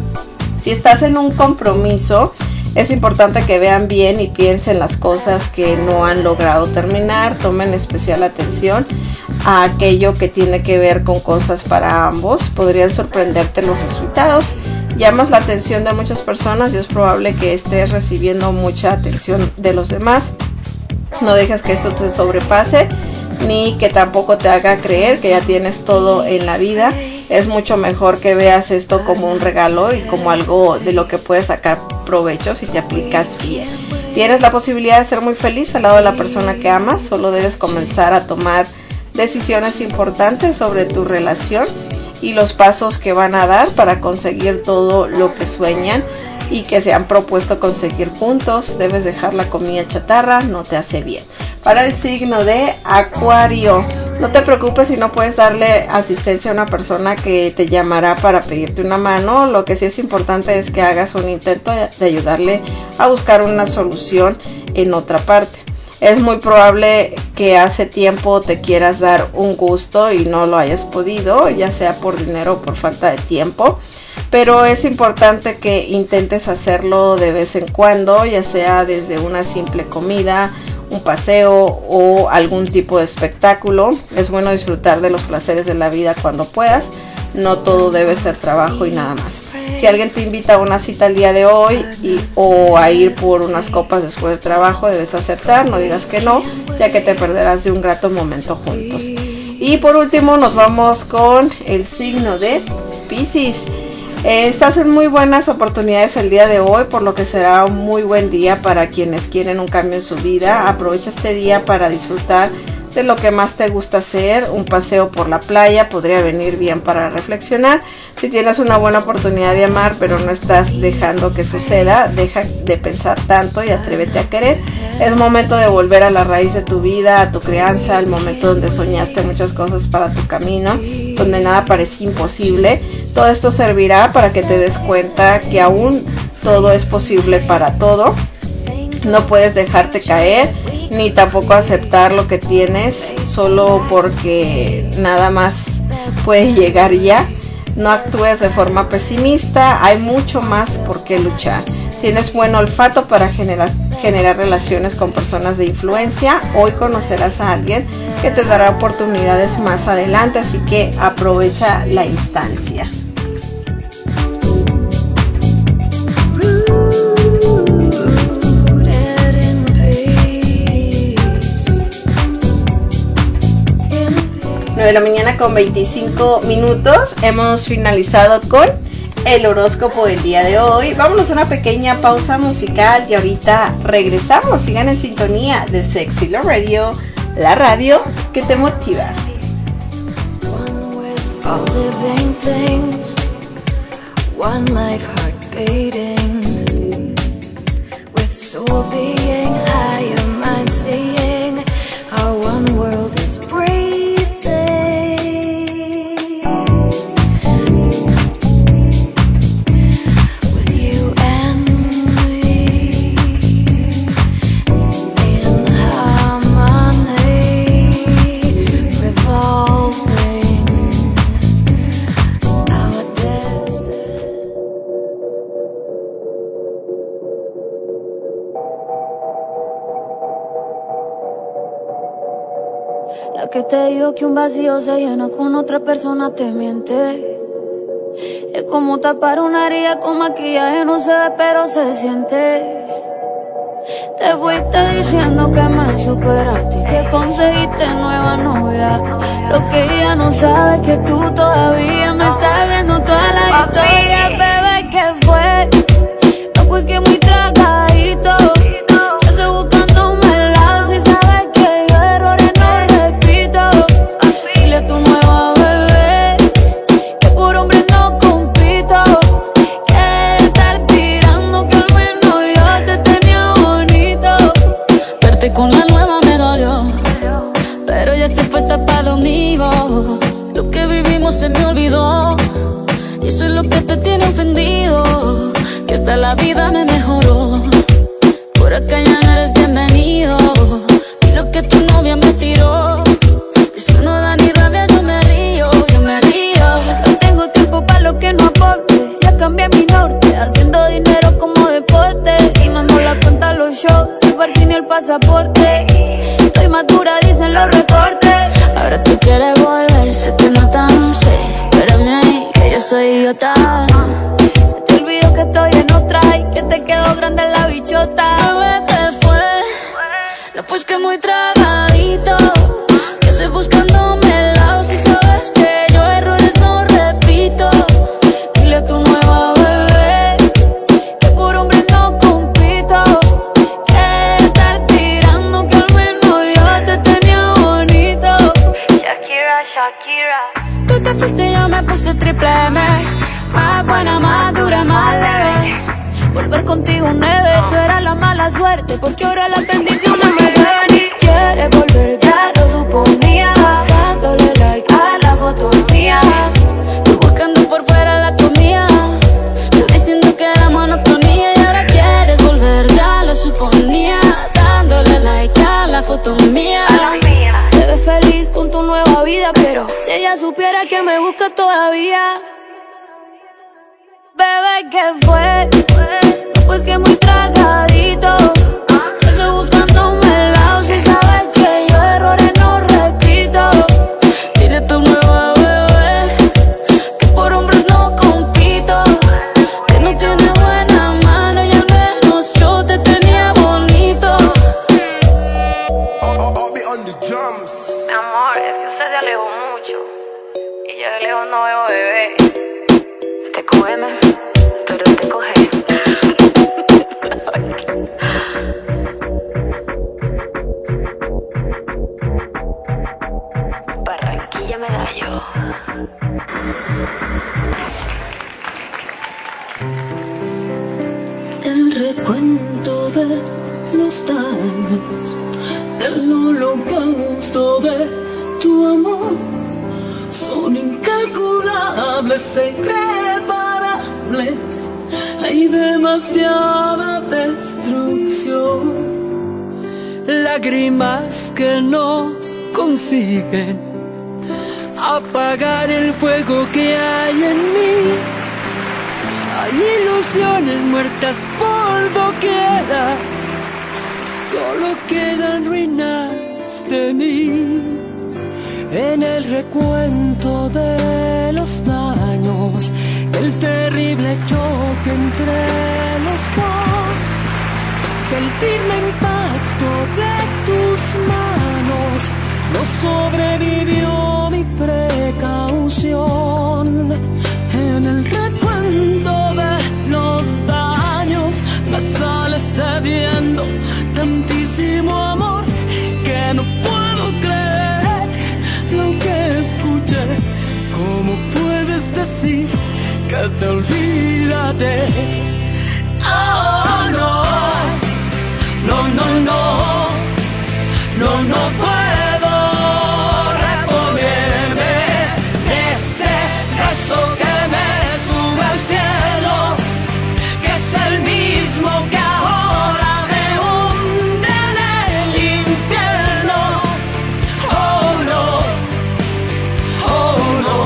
si estás en un compromiso, es importante que vean bien y piensen las cosas que no han logrado terminar. Tomen especial atención a aquello que tiene que ver con cosas para ambos. Podrían sorprenderte los resultados. llamas la atención de muchas personas y es probable que estés recibiendo mucha atención de los demás. No dejes que esto te sobrepase, ni que tampoco te haga creer que ya tienes todo en la vida. Es mucho mejor que veas esto como un regalo y como algo de lo que puedes sacar provecho si te aplicas bien. Tienes la posibilidad de ser muy feliz al lado de la persona que amas, solo debes comenzar a tomar decisiones importantes sobre tu relación y los pasos que van a dar para conseguir todo lo que sueñan y que se han propuesto conseguir juntos. Debes dejar la comida chatarra, no te hace bien. Para el signo de Acuario, no te preocupes si no puedes darle asistencia a una persona que te llamará para pedirte una mano. Lo que sí es importante es que hagas un intento de ayudarle a buscar una solución en otra parte. Es muy probable que hace tiempo te quieras dar un gusto y no lo hayas podido, ya sea por dinero o por falta de tiempo. Pero es importante que intentes hacerlo de vez en cuando, ya sea desde una simple comida, un paseo o algún tipo de espectáculo. Es bueno disfrutar de los placeres de la vida cuando puedas. No todo debe ser trabajo y nada más. Si alguien te invita a una cita el día de hoy y, o a ir por unas copas después del trabajo, debes aceptar, no digas que no, ya que te perderás de un grato momento juntos. Y por último nos vamos con el signo de Piscis. Eh, estás en muy buenas oportunidades el día de hoy, por lo que será un muy buen día para quienes quieren un cambio en su vida. Aprovecha este día para disfrutar de lo que más te gusta hacer. Un paseo por la playa podría venir bien para reflexionar. Si tienes una buena oportunidad de amar pero no estás dejando que suceda, deja de pensar tanto y atrévete a querer. Es momento de volver a la raíz de tu vida, a tu crianza, al momento donde soñaste muchas cosas para tu camino, donde nada parecía imposible. Todo esto servirá para que te des cuenta que aún todo es posible para todo. No puedes dejarte caer, ni tampoco aceptar lo que tienes solo porque nada más puede llegar ya. No actúes de forma pesimista, hay mucho más por qué luchar. Tienes buen olfato para generar, generar relaciones con personas de influencia. Hoy conocerás a alguien que te dará oportunidades más adelante, así que aprovecha la instancia. nueve de la mañana con veinticinco minutos. Hemos finalizado con el horóscopo del día de hoy. Vámonos a una pequeña pausa musical y ahorita regresamos. Sigan en sintonía de Sexy Love Radio, la radio que te motiva. One life heart beating, with soul being higher, mind seeing, our one world is breathing. With you and me in harmony, revolving our destiny. La que te digo que un vacío se llena con otra persona te miente. Es como tapar una herida con maquillaje, no se ve pero se siente. Te fuiste diciendo que me superaste y que conseguiste nueva novia. Lo que ella no sabe es que tú todavía me estás viendo toda la historia. Bebé, ¿qué fue? No, pues que muy tragadito. Con la nueva me dolió, pero ya estoy puesta para lo mío. Lo que vivimos se me olvidó, y eso es lo que te tiene ofendido. Que hasta la vida me mejoró, por acá ya no eres bienvenido. Y lo que tu novia me tiró, eso no da ni rabia, yo me río, yo me río. No tengo tiempo para lo que no aporte, ya cambié mi norte, haciendo dinero como deporte. Y no nos la cuenta los shows, ni el pasaporte. Estoy madura, dicen los recortes. Ahora tú quieres volver, se te nota, no sé. Espérame ahí, que yo soy idiota. Se te que estoy en otra y que te quedó grande la bichota. Bebé, ¿qué fue? No, pues que muy tragadito, que estoy buscándome el lado. Si sabes que yo errores no repito, dile a tu nueva bebé que por hombre no compito, que estar tirando que al menos yo te tenía bonito. Shakira, Shakira. Tú te fuiste y yo me puse triple M, más buena, más dura, más leve. Volver contigo nueve, tú eras la mala suerte, porque ahora las bendiciones me ven. Y quieres volver, ya lo suponía, dándole like a la foto mía. Tú buscando por fuera la comida, tú diciendo que era monotonía. Y ahora quieres volver, ya lo suponía, dándole like a la foto mía. Te ves feliz con tu nueva vida, pero si ella supiera que me busca todavía. Bebé, ¿qué fue? Pues que muy tragadito, estoy buscándome el lado. Si sabes que yo errores no repito, dile a tu nueva bebé que por hombres no compito, que no tiene buena mano y al menos yo te tenía bonito. Mi amor, es que usted se alejó mucho y yo de lejos no veo bebé. Te cógeme, pero te coge. Barranquilla Medallo. El recuento de los daños, del holocausto de tu amor, son incalculables e irreparables. Hay demasiada destrucción. Lágrimas que no consiguen apagar el fuego que hay en mí. Hay ilusiones muertas por doquiera, solo quedan ruinas de mí. En el recuento de los daños, del terrible choque entre los dos, del firme impacto de tus manos, no sobrevivió mi precaución. En el recuento de los daños me sales debiendo tantísimo amor que no puedo creer lo que escuché. ¿Cómo puedes decir que te olvidaste? Oh, no, no, no, no, no, no puedo reponerme de ese beso que me sube al cielo, que es el mismo que ahora me hunde en el infierno. Oh, no, oh, no,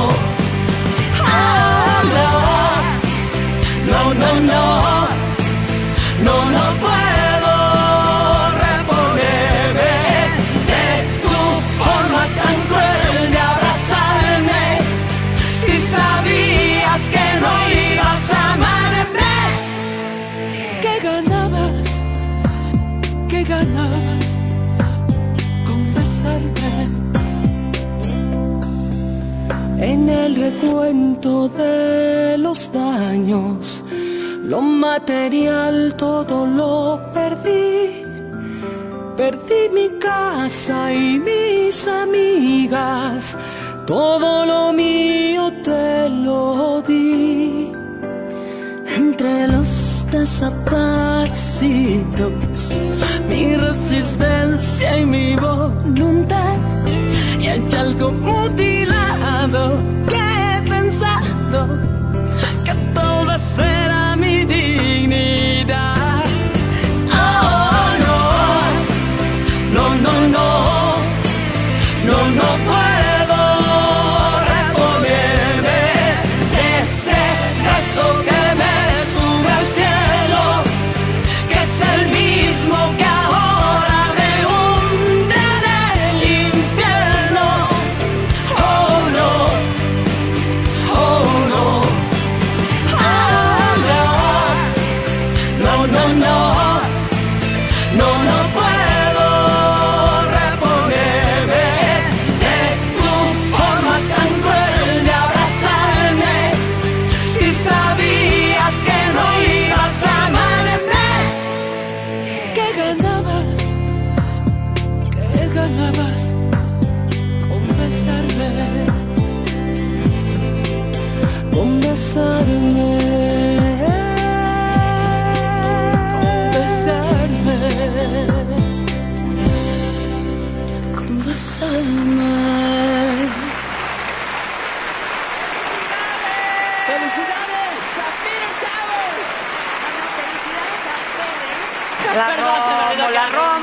oh, no, no, no, no, no, no puedo reponerme de tu forma tan cruel de abrazarme. Si sabías que no ibas a amarme, ¿qué ganabas? ¿Qué ganabas con besarme? en el recuento de los daños, lo material todo lo perdí. Perdí mi casa y mis amigas, todo lo mío te lo di. Entre los desaparecidos, mi resistencia y mi voluntad, y hay algo mutilado que he pensado que tal vez será mi dignidad. Oh, no, no, no, no, no, no puedo reponerme de ese beso que me sube al cielo, que es el mismo que ahora me hunde en el infierno. Oh, no, oh, no, oh, no, no, no, no, no, no puedo reponerme de tu forma tan cruel de abrazarme. Si sabías que no ibas a amarme. ¿Qué ganabas? ¿Qué ganabas con besarme? Con besarme. La Romo, la Romo.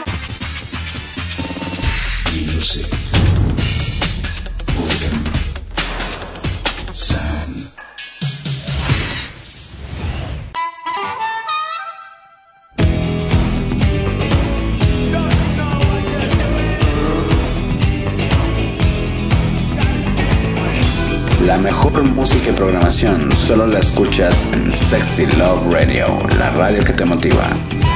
Music. Rhythm. Sound. La mejor música y programación solo la escuchas en Sexy Love Radio, la radio que te motiva.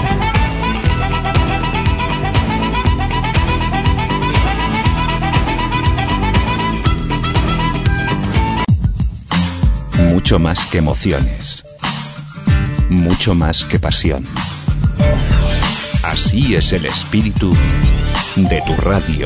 Mucho más que emociones. Mucho más que pasión. Así es el espíritu de tu radio.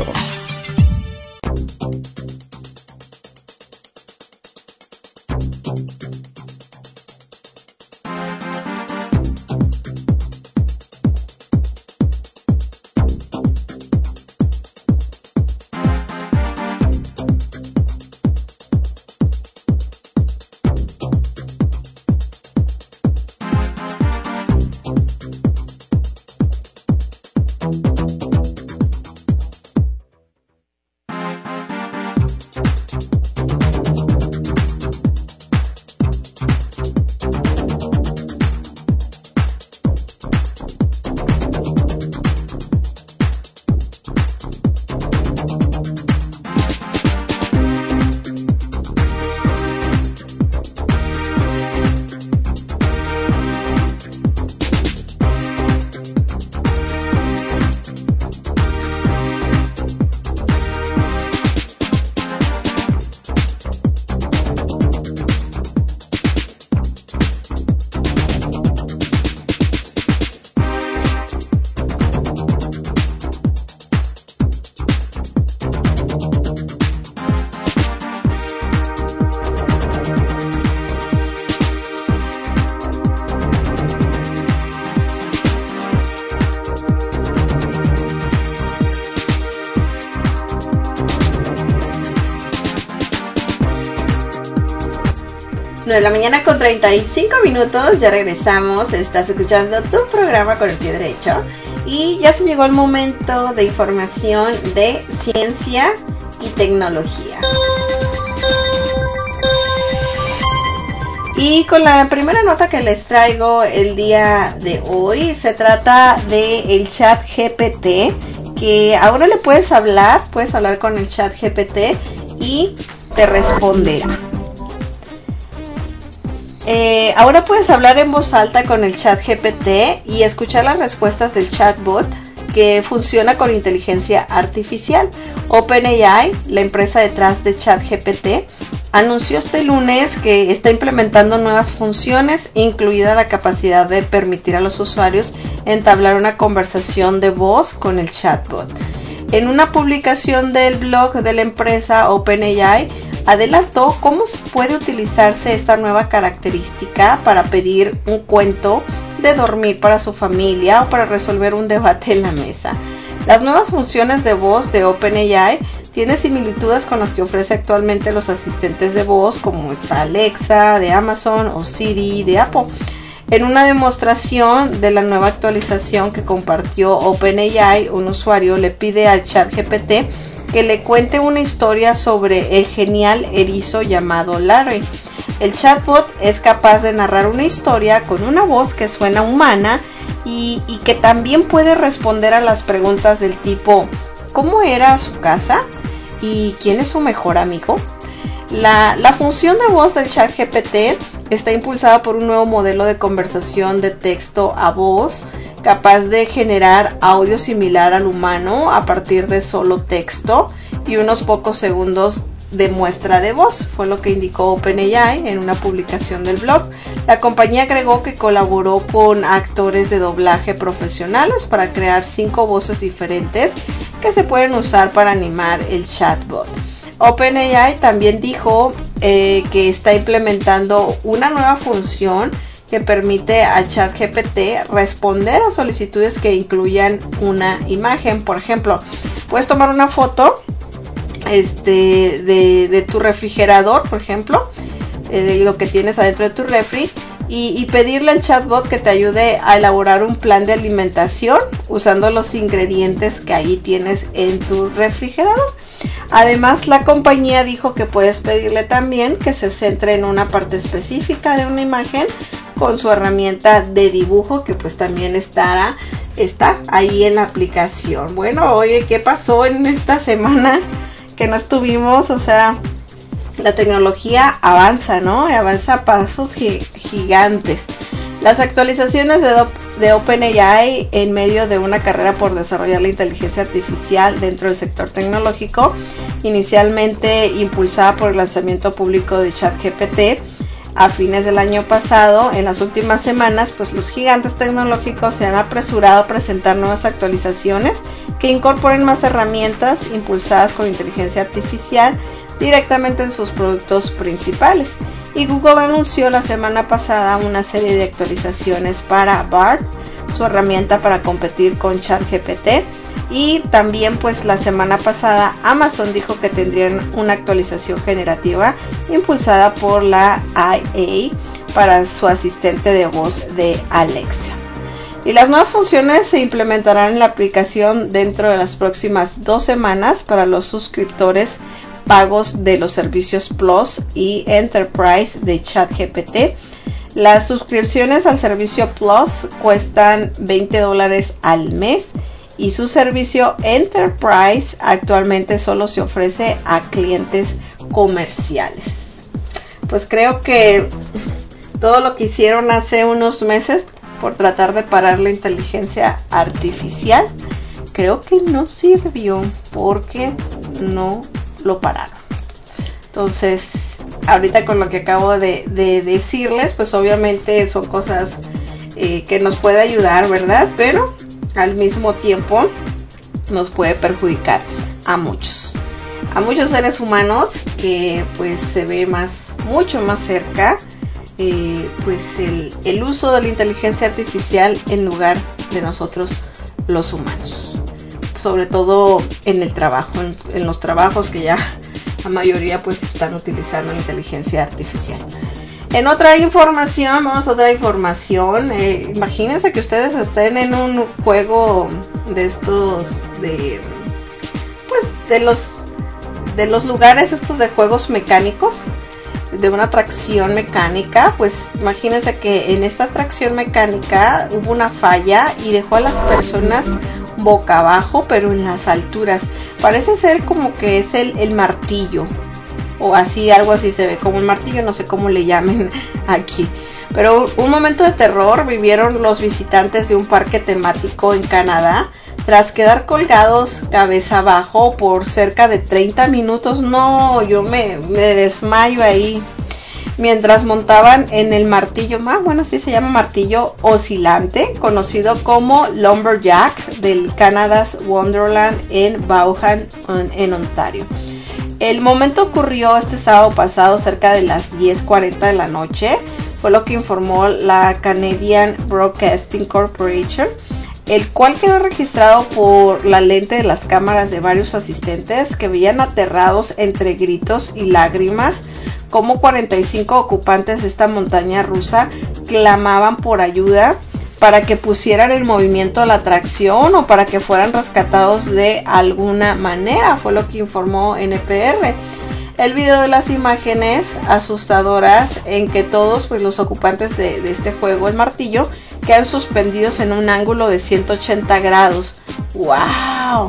nueve de la mañana con treinta y cinco minutos, ya regresamos, estás escuchando tu programa Con el Pie Derecho y ya se llegó el momento de información de ciencia y tecnología. Y con la primera nota que les traigo el día de hoy, se trata de el chat G P T, que ahora le puedes hablar, puedes hablar con el chat G P T y te responderá. Eh, ahora puedes hablar en voz alta con el chat G P T y escuchar las respuestas del chatbot que funciona con inteligencia artificial. OpenAI, la empresa detrás de ChatGPT, anunció este lunes que está implementando nuevas funciones, incluida la capacidad de permitir a los usuarios entablar una conversación de voz con el chatbot. En una publicación del blog de la empresa, OpenAI adelantó cómo puede utilizarse esta nueva característica para pedir un cuento de dormir para su familia o para resolver un debate en la mesa. Las nuevas funciones de voz de OpenAI tienen similitudes con las que ofrece actualmente los asistentes de voz, como está Alexa de Amazon o Siri de Apple. En una demostración de la nueva actualización que compartió OpenAI, un usuario le pide al ChatGPT que le cuente una historia sobre el genial erizo llamado Larry. El chatbot es capaz de narrar una historia con una voz que suena humana y, y que también puede responder a las preguntas del tipo ¿cómo era su casa? ¿Y quién es su mejor amigo? La, la función de voz del ChatGPT está impulsada por un nuevo modelo de conversación de texto a voz, capaz de generar audio similar al humano a partir de solo texto y unos pocos segundos de muestra de voz, fue lo que indicó OpenAI en una publicación del blog. La compañía agregó que colaboró con actores de doblaje profesionales para crear cinco voces diferentes que se pueden usar para animar el chatbot. OpenAI también dijo eh, que está implementando una nueva función que permite a ChatGPT responder a solicitudes que incluyan una imagen. Por ejemplo, puedes tomar una foto este, de, de tu refrigerador, por ejemplo, eh, de lo que tienes adentro de tu refri, y, y pedirle al chatbot que te ayude a elaborar un plan de alimentación usando los ingredientes que ahí tienes en tu refrigerador. Además, la compañía dijo que puedes pedirle también que se centre en una parte específica de una imagen con su herramienta de dibujo, que pues también estará, está ahí en la aplicación. Bueno, oye, ¿qué pasó en esta semana que no estuvimos? O sea, la tecnología avanza, ¿no? Avanza a pasos gi- gigantes. Las actualizaciones de, de OpenAI en medio de una carrera por desarrollar la inteligencia artificial dentro del sector tecnológico, inicialmente impulsada por el lanzamiento público de ChatGPT a fines del año pasado, en las últimas semanas, pues los gigantes tecnológicos se han apresurado a presentar nuevas actualizaciones que incorporen más herramientas impulsadas con inteligencia artificial directamente en sus productos principales. Y Google anunció la semana pasada una serie de actualizaciones para Bard, su herramienta para competir con ChatGPT. Y también pues la semana pasada Amazon dijo que tendrían una actualización generativa impulsada por la I A para su asistente de voz de Alexa. Y las nuevas funciones se implementarán en la aplicación dentro de las próximas dos semanas para los suscriptores pagos de los servicios Plus y Enterprise de ChatGPT. Las suscripciones al servicio Plus cuestan veinte dólares al mes y su servicio Enterprise actualmente solo se ofrece a clientes comerciales. Pues creo que todo lo que hicieron hace unos meses por tratar de parar la inteligencia artificial, creo que no sirvió porque no lo pararon. Entonces, ahorita con lo que acabo de, de decirles, pues obviamente son cosas eh, que nos puede ayudar, ¿verdad? Pero al mismo tiempo nos puede perjudicar a muchos. A muchos seres humanos que pues se ve más, mucho más cerca eh, pues el, el uso de la inteligencia artificial en lugar de nosotros los humanos. Sobre todo en el trabajo, en, en los trabajos que ya la mayoría pues están utilizando la inteligencia artificial. En otra información, vamos a otra información. Eh, imagínense que ustedes estén en un juego de estos, de, pues, de los, de los lugares estos de juegos mecánicos, de una atracción mecánica. Pues imagínense que en esta atracción mecánica hubo una falla y dejó a las personas boca abajo, pero en las alturas. Parece ser como que es el, el martillo. O así, algo así se ve, como el martillo, no sé cómo le llamen aquí. Pero un momento de terror vivieron los visitantes de un parque temático en Canadá tras quedar colgados cabeza abajo por cerca de treinta minutos. No, yo me, me desmayo ahí. Mientras montaban en el martillo, ah, bueno, sí se llama martillo oscilante, conocido como Lumberjack, del Canada's Wonderland en Vaughan, en Ontario. El momento ocurrió este sábado pasado cerca de las diez cuarenta de la noche, fue lo que informó la Canadian Broadcasting Corporation, el cual quedó registrado por la lente de las cámaras de varios asistentes que veían aterrados entre gritos y lágrimas como cuarenta y cinco ocupantes de esta montaña rusa clamaban por ayuda para que pusieran en movimiento la atracción o para que fueran rescatados de alguna manera, fue lo que informó N P R. El video de las imágenes asustadoras en que todos pues, los ocupantes de, de este juego, el martillo, quedan suspendidos en un ángulo de ciento ochenta grados. ¡Wow!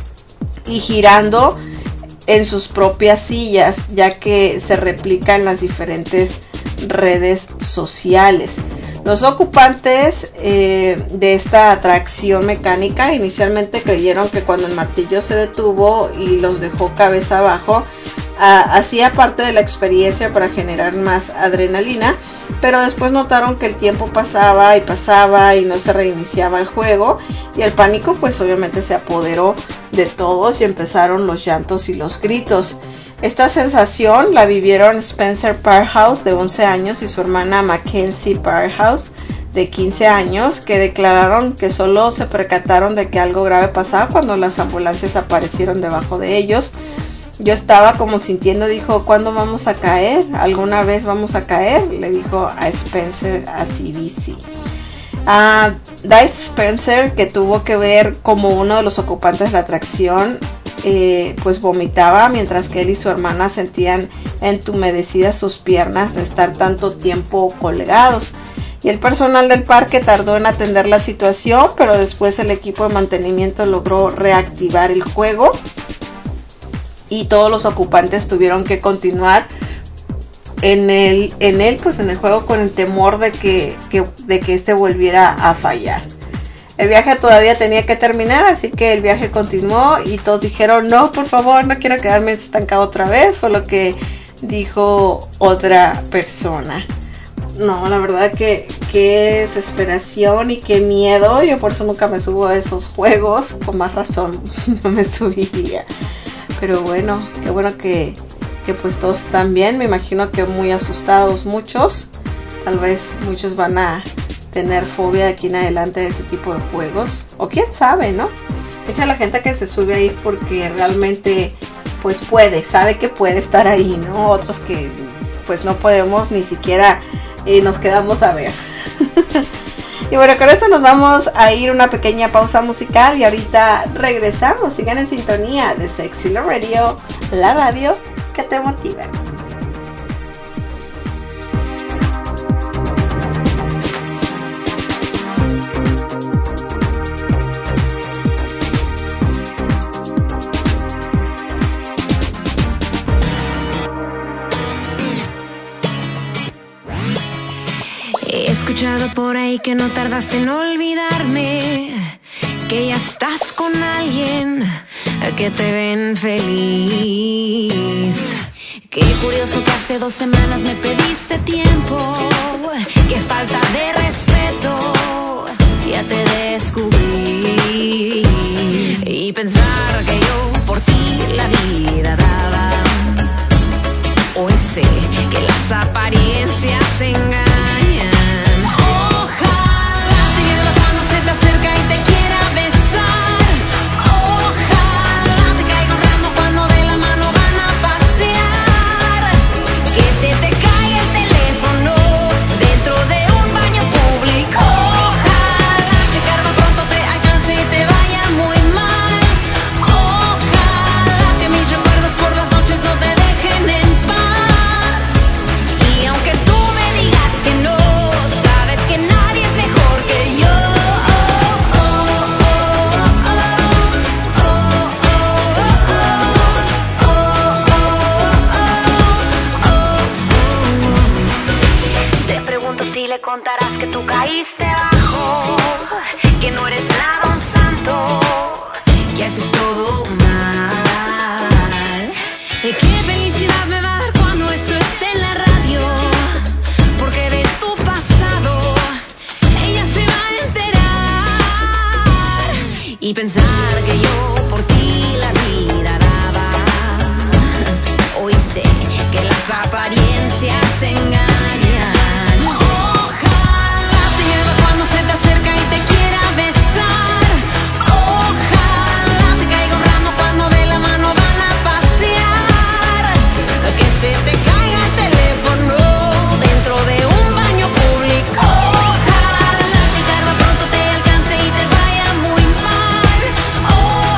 Y girando en sus propias sillas, ya que se replican las diferentes redes sociales. Los ocupantes eh, de esta atracción mecánica inicialmente creyeron que cuando el martillo se detuvo y los dejó cabeza abajo, a, hacía parte de la experiencia para generar más adrenalina, pero después notaron que el tiempo pasaba y pasaba y no se reiniciaba el juego, y el pánico pues obviamente se apoderó de todos y empezaron los llantos y los gritos. Esta sensación la vivieron Spencer Parhouse, de once años, y su hermana Mackenzie Parhouse, de quince años, que declararon que solo se percataron de que algo grave pasaba cuando las ambulancias aparecieron debajo de ellos. Yo estaba como sintiendo, dijo, ¿cuándo vamos a caer? ¿Alguna vez vamos a caer? Le dijo a Spencer a C B C. Uh, Dice Spencer, que tuvo que ver como uno de los ocupantes de la atracción, eh, pues vomitaba, mientras que él y su hermana sentían entumedecidas sus piernas de estar tanto tiempo colgados. Y el personal del parque tardó en atender la situación, pero después el equipo de mantenimiento logró reactivar el juego y todos los ocupantes tuvieron que continuar en el, en el, pues en el juego con el temor de que, que, de que este volviera a fallar. El viaje todavía tenía que terminar, así que el viaje continuó y todos dijeron, no, por favor, no quiero quedarme estancado otra vez, fue lo que dijo otra persona. No, la verdad que qué desesperación y qué miedo. Yo por eso nunca me subo a esos juegos, con más razón no me subiría. Pero bueno, qué bueno que, que pues todos están bien. Me imagino que muy asustados muchos. Tal vez muchos van a tener fobia de aquí en adelante de ese tipo de juegos, o quién sabe, ¿no? Mucha la gente que se sube ahí porque realmente pues puede, sabe que puede estar ahí, ¿no? Otros que pues no podemos, ni siquiera eh, nos quedamos a ver. Y bueno, con esto nos vamos a ir una pequeña pausa musical y ahorita regresamos. Sigan en sintonía de Sexy Love Radio, la radio que te motiva. He escuchado por ahí que no tardaste en olvidarme, que ya estás con alguien que te ven feliz. Qué curioso que hace dos semanas me pediste tiempo, qué falta de respeto, ya te descubrí. Y pensar que yo por ti la vida daba, hoy sé que las apariencias engañan. Contarás que tú caíste bajo, que no eres nada un santo, que haces todo mal. Y qué felicidad me va a dar cuando esto esté en la radio, porque de tu pasado ella se va a enterar. Y pensar que yo por ti la vida daba, hoy sé que las apariencias engañan. Se te caiga el teléfono dentro de un baño público. Ojalá que karma pronto te alcance y te vaya muy mal.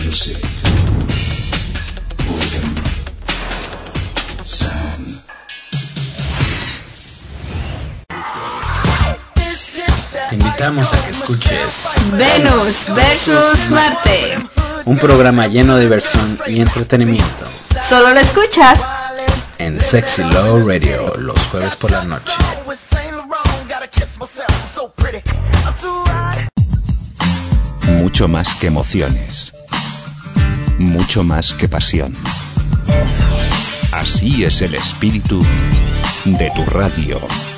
music, rhythm, sound. Te invitamos a que escuches Venus versus Marte, un programa lleno de diversión y entretenimiento. Solo lo escuchas en Sexy Love Radio los jueves por la noche. Mucho más que emociones, mucho más que pasión. Así es el espíritu de tu radio.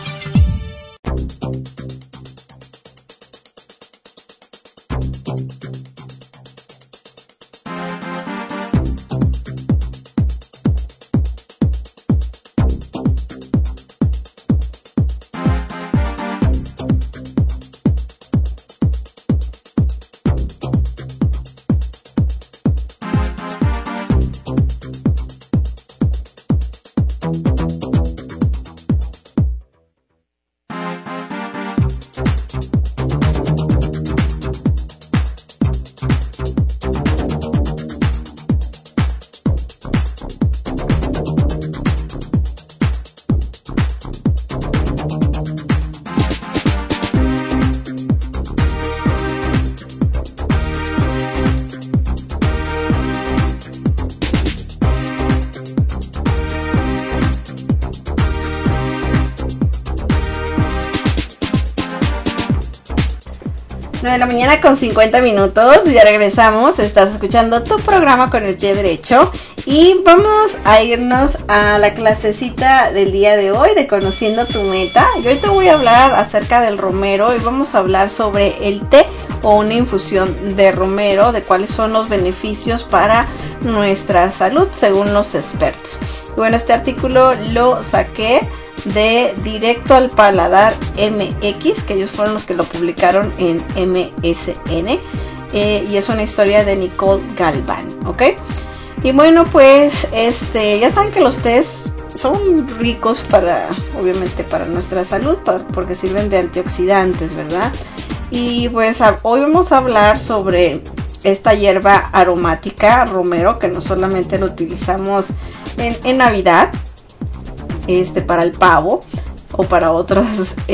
nueve de la mañana con cincuenta minutos, ya regresamos, estás escuchando tu programa con el pie derecho y vamos a irnos a la clasecita del día de hoy de Conociendo tu Meta. Y hoy te voy a hablar acerca del romero y vamos a hablar sobre el té o una infusión de romero, de cuáles son los beneficios para nuestra salud según los expertos. Y bueno, este artículo lo saqué de Directo al Paladar M X, que ellos fueron los que lo publicaron en M S N, eh, y es una historia de Nicole Galván, ¿ok? Y bueno, pues este ya saben que los tés son ricos para, obviamente, para nuestra salud, para, porque sirven de antioxidantes, ¿verdad? Y pues a, hoy vamos a hablar sobre esta hierba aromática romero, que no solamente lo utilizamos en, en Navidad, este para el pavo o para otros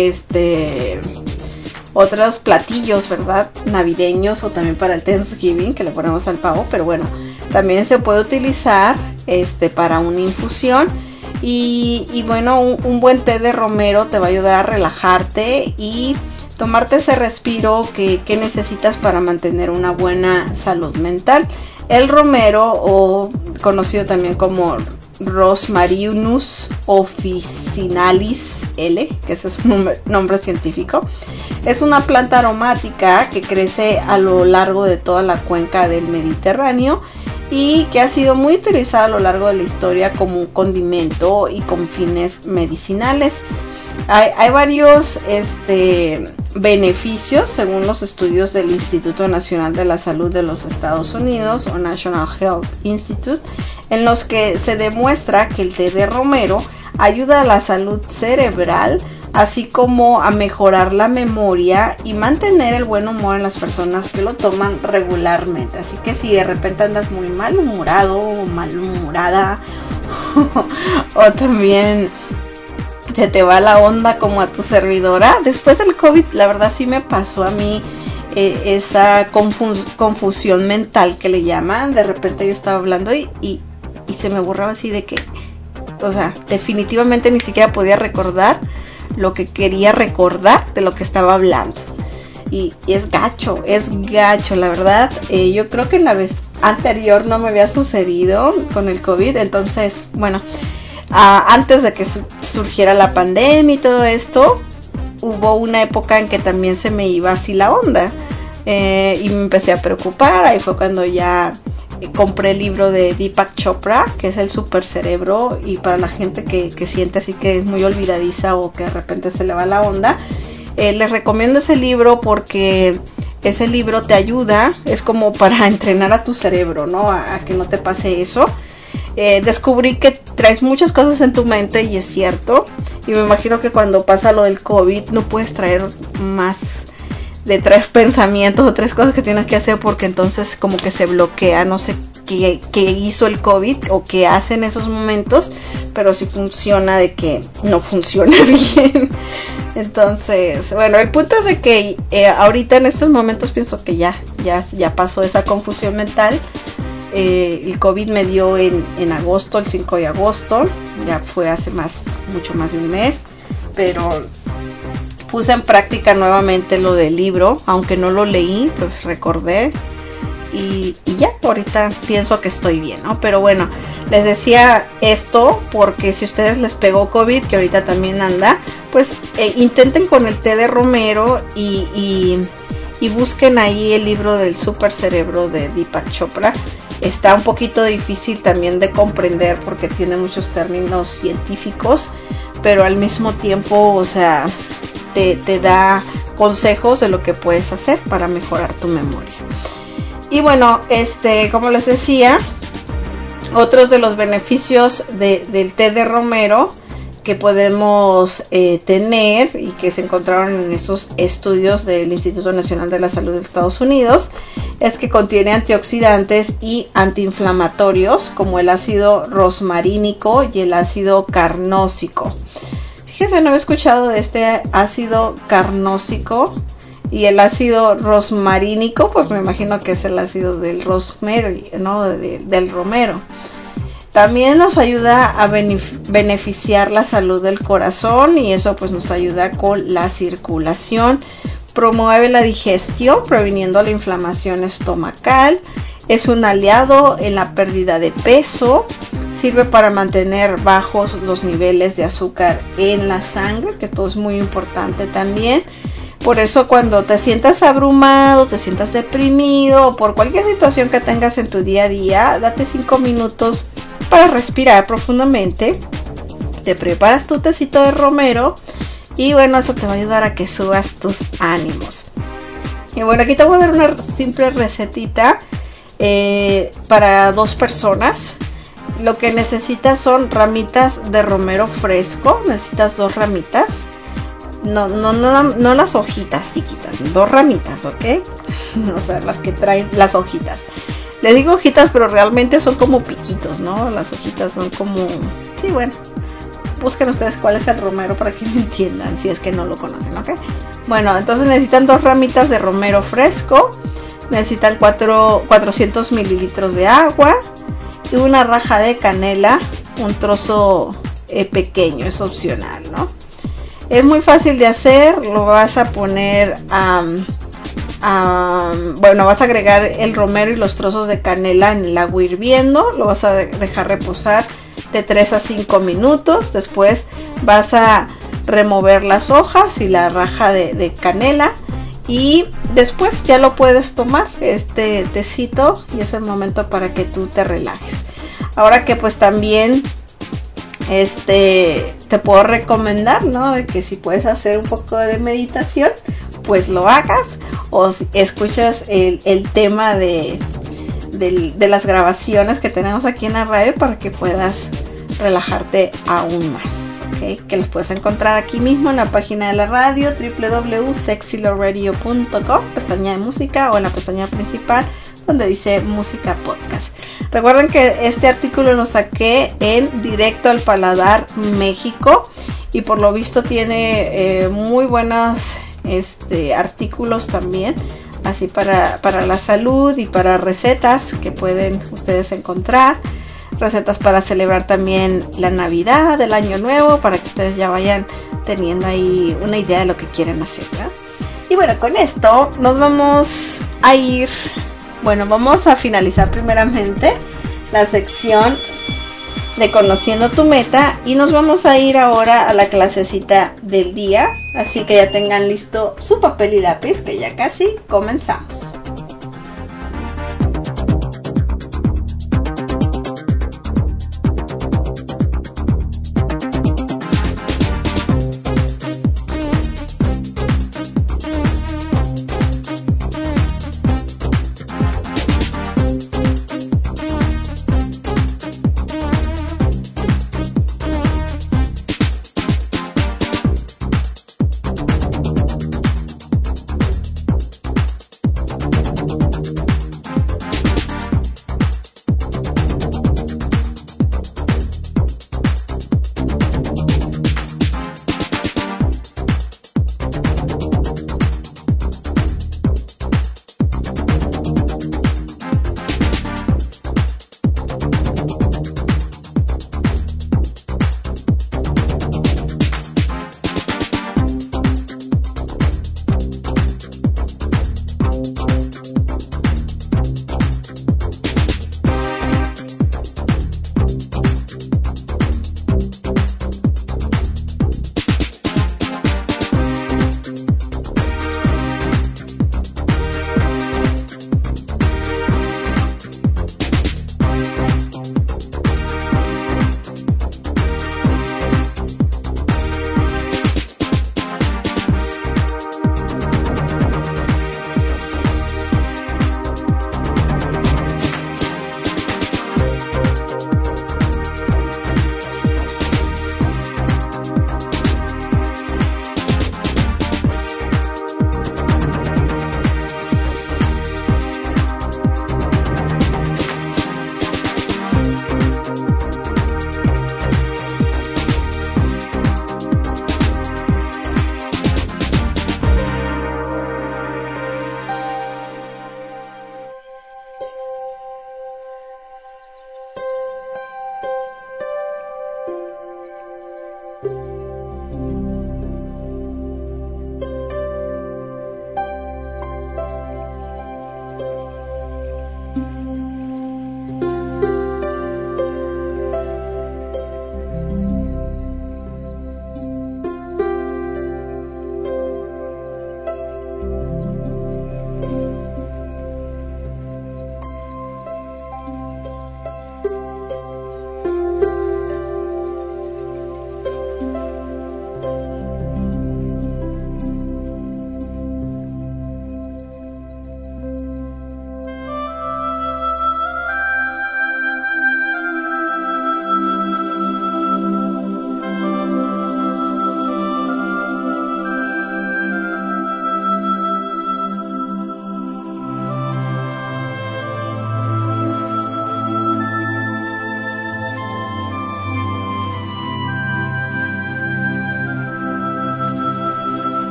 este otros platillos, ¿verdad? Navideños, o también para el Thanksgiving que le ponemos al pavo, pero bueno, también se puede utilizar este para una infusión y, y bueno, un, un buen té de romero te va a ayudar a relajarte y tomarte ese respiro que, que necesitas para mantener una buena salud mental. El romero, o conocido también como Rosmarinus officinalis L, que ese es su nombre, nombre científico, es una planta aromática que crece a lo largo de toda la cuenca del Mediterráneo y que ha sido muy utilizada a lo largo de la historia como un condimento y con fines medicinales. Hay, hay varios este, beneficios según los estudios del Instituto Nacional de la Salud de los Estados Unidos, o National Health Institute, en los que se demuestra que el té de romero ayuda a la salud cerebral, así como a mejorar la memoria y mantener el buen humor en las personas que lo toman regularmente. Así que si de repente andas muy malhumorado o malhumorada o también se te va la onda como a tu servidora, después del COVID, la verdad sí me pasó a mí eh, esa confus- confusión mental que le llaman. De repente yo estaba hablando y, y, y se me borraba así de que, o sea, definitivamente ni siquiera podía recordar lo que quería recordar de lo que estaba hablando. Y, y es gacho, es gacho, la verdad. Eh, yo creo que en la vez anterior no me había sucedido con el COVID, entonces, bueno, Uh, antes de que su- surgiera la pandemia y todo esto, hubo una época en que también se me iba así la onda eh, y me empecé a preocupar. Ahí fue cuando ya eh, compré el libro de Deepak Chopra, que es el super cerebro, y para la gente que, que siente así que es muy olvidadiza o que de repente se le va la onda, eh, les recomiendo ese libro porque ese libro te ayuda, es como para entrenar a tu cerebro, ¿no? A, a que no te pase eso. Eh, descubrí que traes muchas cosas en tu mente y es cierto, y me imagino que cuando pasa lo del COVID no puedes traer más de tres pensamientos o tres cosas que tienes que hacer, porque entonces como que se bloquea, no sé qué, qué hizo el COVID o qué hace en esos momentos, pero sí funciona de que no funciona bien. Entonces, bueno, el punto es de que eh, ahorita en estos momentos pienso que ya, ya, ya pasó esa confusión mental. Eh, el COVID me dio en, en agosto, el cinco de agosto, ya fue hace más, mucho más de un mes, pero puse en práctica nuevamente lo del libro, aunque no lo leí, pues recordé y, y ya, ahorita pienso que estoy bien, ¿no? Pero bueno, les decía esto porque si a ustedes les pegó COVID, que ahorita también anda, pues eh, intenten con el té de romero y, y, y busquen ahí el libro del super cerebro de Deepak Chopra. Está un poquito difícil también de comprender porque tiene muchos términos científicos, pero al mismo tiempo, o sea, te, te da consejos de lo que puedes hacer para mejorar tu memoria. Y bueno, este, como les decía, otros de los beneficios de, del té de romero que podemos eh, tener y que se encontraron en esos estudios del Instituto Nacional de la Salud de Estados Unidos es que contiene antioxidantes y antiinflamatorios como el ácido rosmarínico y el ácido carnósico. Fíjense, no había escuchado de este ácido carnósico y el ácido rosmarínico, pues me imagino que es el ácido del rosemary, ¿no? De, del romero. También nos ayuda a beneficiar la salud del corazón y eso pues nos ayuda con la circulación. Promueve la digestión, previniendo la inflamación estomacal. Es un aliado en la pérdida de peso. Sirve para mantener bajos los niveles de azúcar en la sangre, que esto es muy importante también. Por eso cuando te sientas abrumado, te sientas deprimido o por cualquier situación que tengas en tu día a día, date cinco minutos para respirar profundamente. Te preparas tu tecito de romero y bueno, eso te va a ayudar a que subas tus ánimos. Y bueno, aquí te voy a dar una simple recetita eh, para dos personas. Lo que necesitas son ramitas de romero fresco. Necesitas dos ramitas. No, no, no, no las hojitas chiquitas, dos ramitas, ¿ok? O sea, las que traen las hojitas. Les digo hojitas, pero realmente son como piquitos, ¿no? Las hojitas son como... Sí, bueno. Busquen ustedes cuál es el romero para que me entiendan, si es que no lo conocen, ¿ok? Bueno, entonces necesitan dos ramitas de romero fresco. Necesitan cuatro, cuatrocientos mililitros de agua. Y una raja de canela. Un trozo eh, pequeño, es opcional, ¿no? Es muy fácil de hacer. Lo vas a poner a... Um, Um, bueno, vas a agregar el romero y los trozos de canela en el agua hirviendo. Lo vas a de- dejar reposar de tres a cinco minutos. Después vas a remover las hojas y la raja de, de canela. Y después ya lo puedes tomar, este tecito. Y es el momento para que tú te relajes. Ahora que pues también este te puedo recomendar, ¿no? De que si puedes hacer un poco de meditación, pues lo hagas, o escuchas el, el tema de, de, de las grabaciones que tenemos aquí en la radio para que puedas relajarte aún más, ¿okay? Que los puedes encontrar aquí mismo en la página de la radio doble u doble u doble u punto sexy love radio punto com, pestaña de música, o en la pestaña principal donde dice música podcast. Recuerden que este artículo lo saqué en Directo al Paladar México y por lo visto tiene eh, muy buenos Este, artículos también, así para, para la salud y para recetas que pueden ustedes encontrar, recetas para celebrar también la Navidad, el Año Nuevo, para que ustedes ya vayan teniendo ahí una idea de lo que quieren hacer, ¿verdad? Y bueno, con esto nos vamos a ir, bueno, vamos a finalizar primeramente la sección de Conociendo tu Meta y nos vamos a ir ahora a la clasecita del día, así que ya tengan listo su papel y lápiz, que ya casi comenzamos.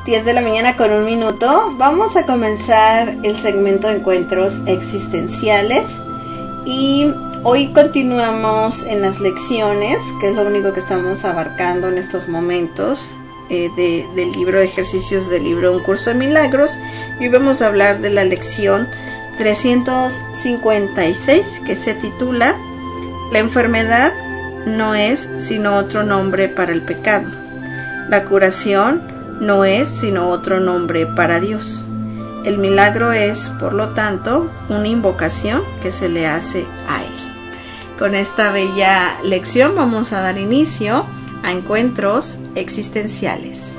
diez de la mañana con un minuto. Vamos a comenzar el segmento de encuentros existenciales. Y hoy continuamos en las lecciones, que es lo único que estamos abarcando en estos momentos, eh, de, del libro de ejercicios del libro Un Curso de Milagros. Y hoy vamos a hablar de la lección trescientos cincuenta y seis, que se titula La enfermedad no es sino otro nombre para el pecado. La curación no es sino otro nombre para Dios. El milagro es, por lo tanto, una invocación que se le hace a Él. Con esta bella lección vamos a dar inicio a encuentros existenciales.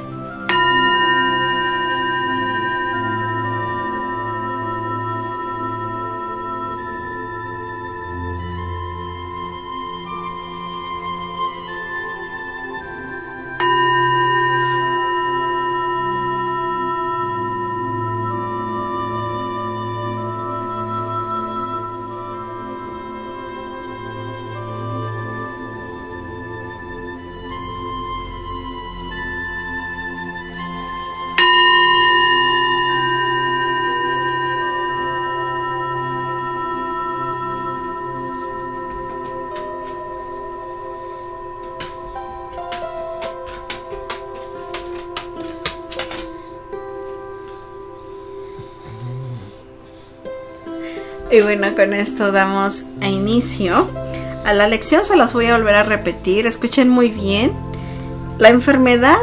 Y bueno, con esto damos a inicio a la lección. Se las voy a volver a repetir. Escuchen muy bien. La enfermedad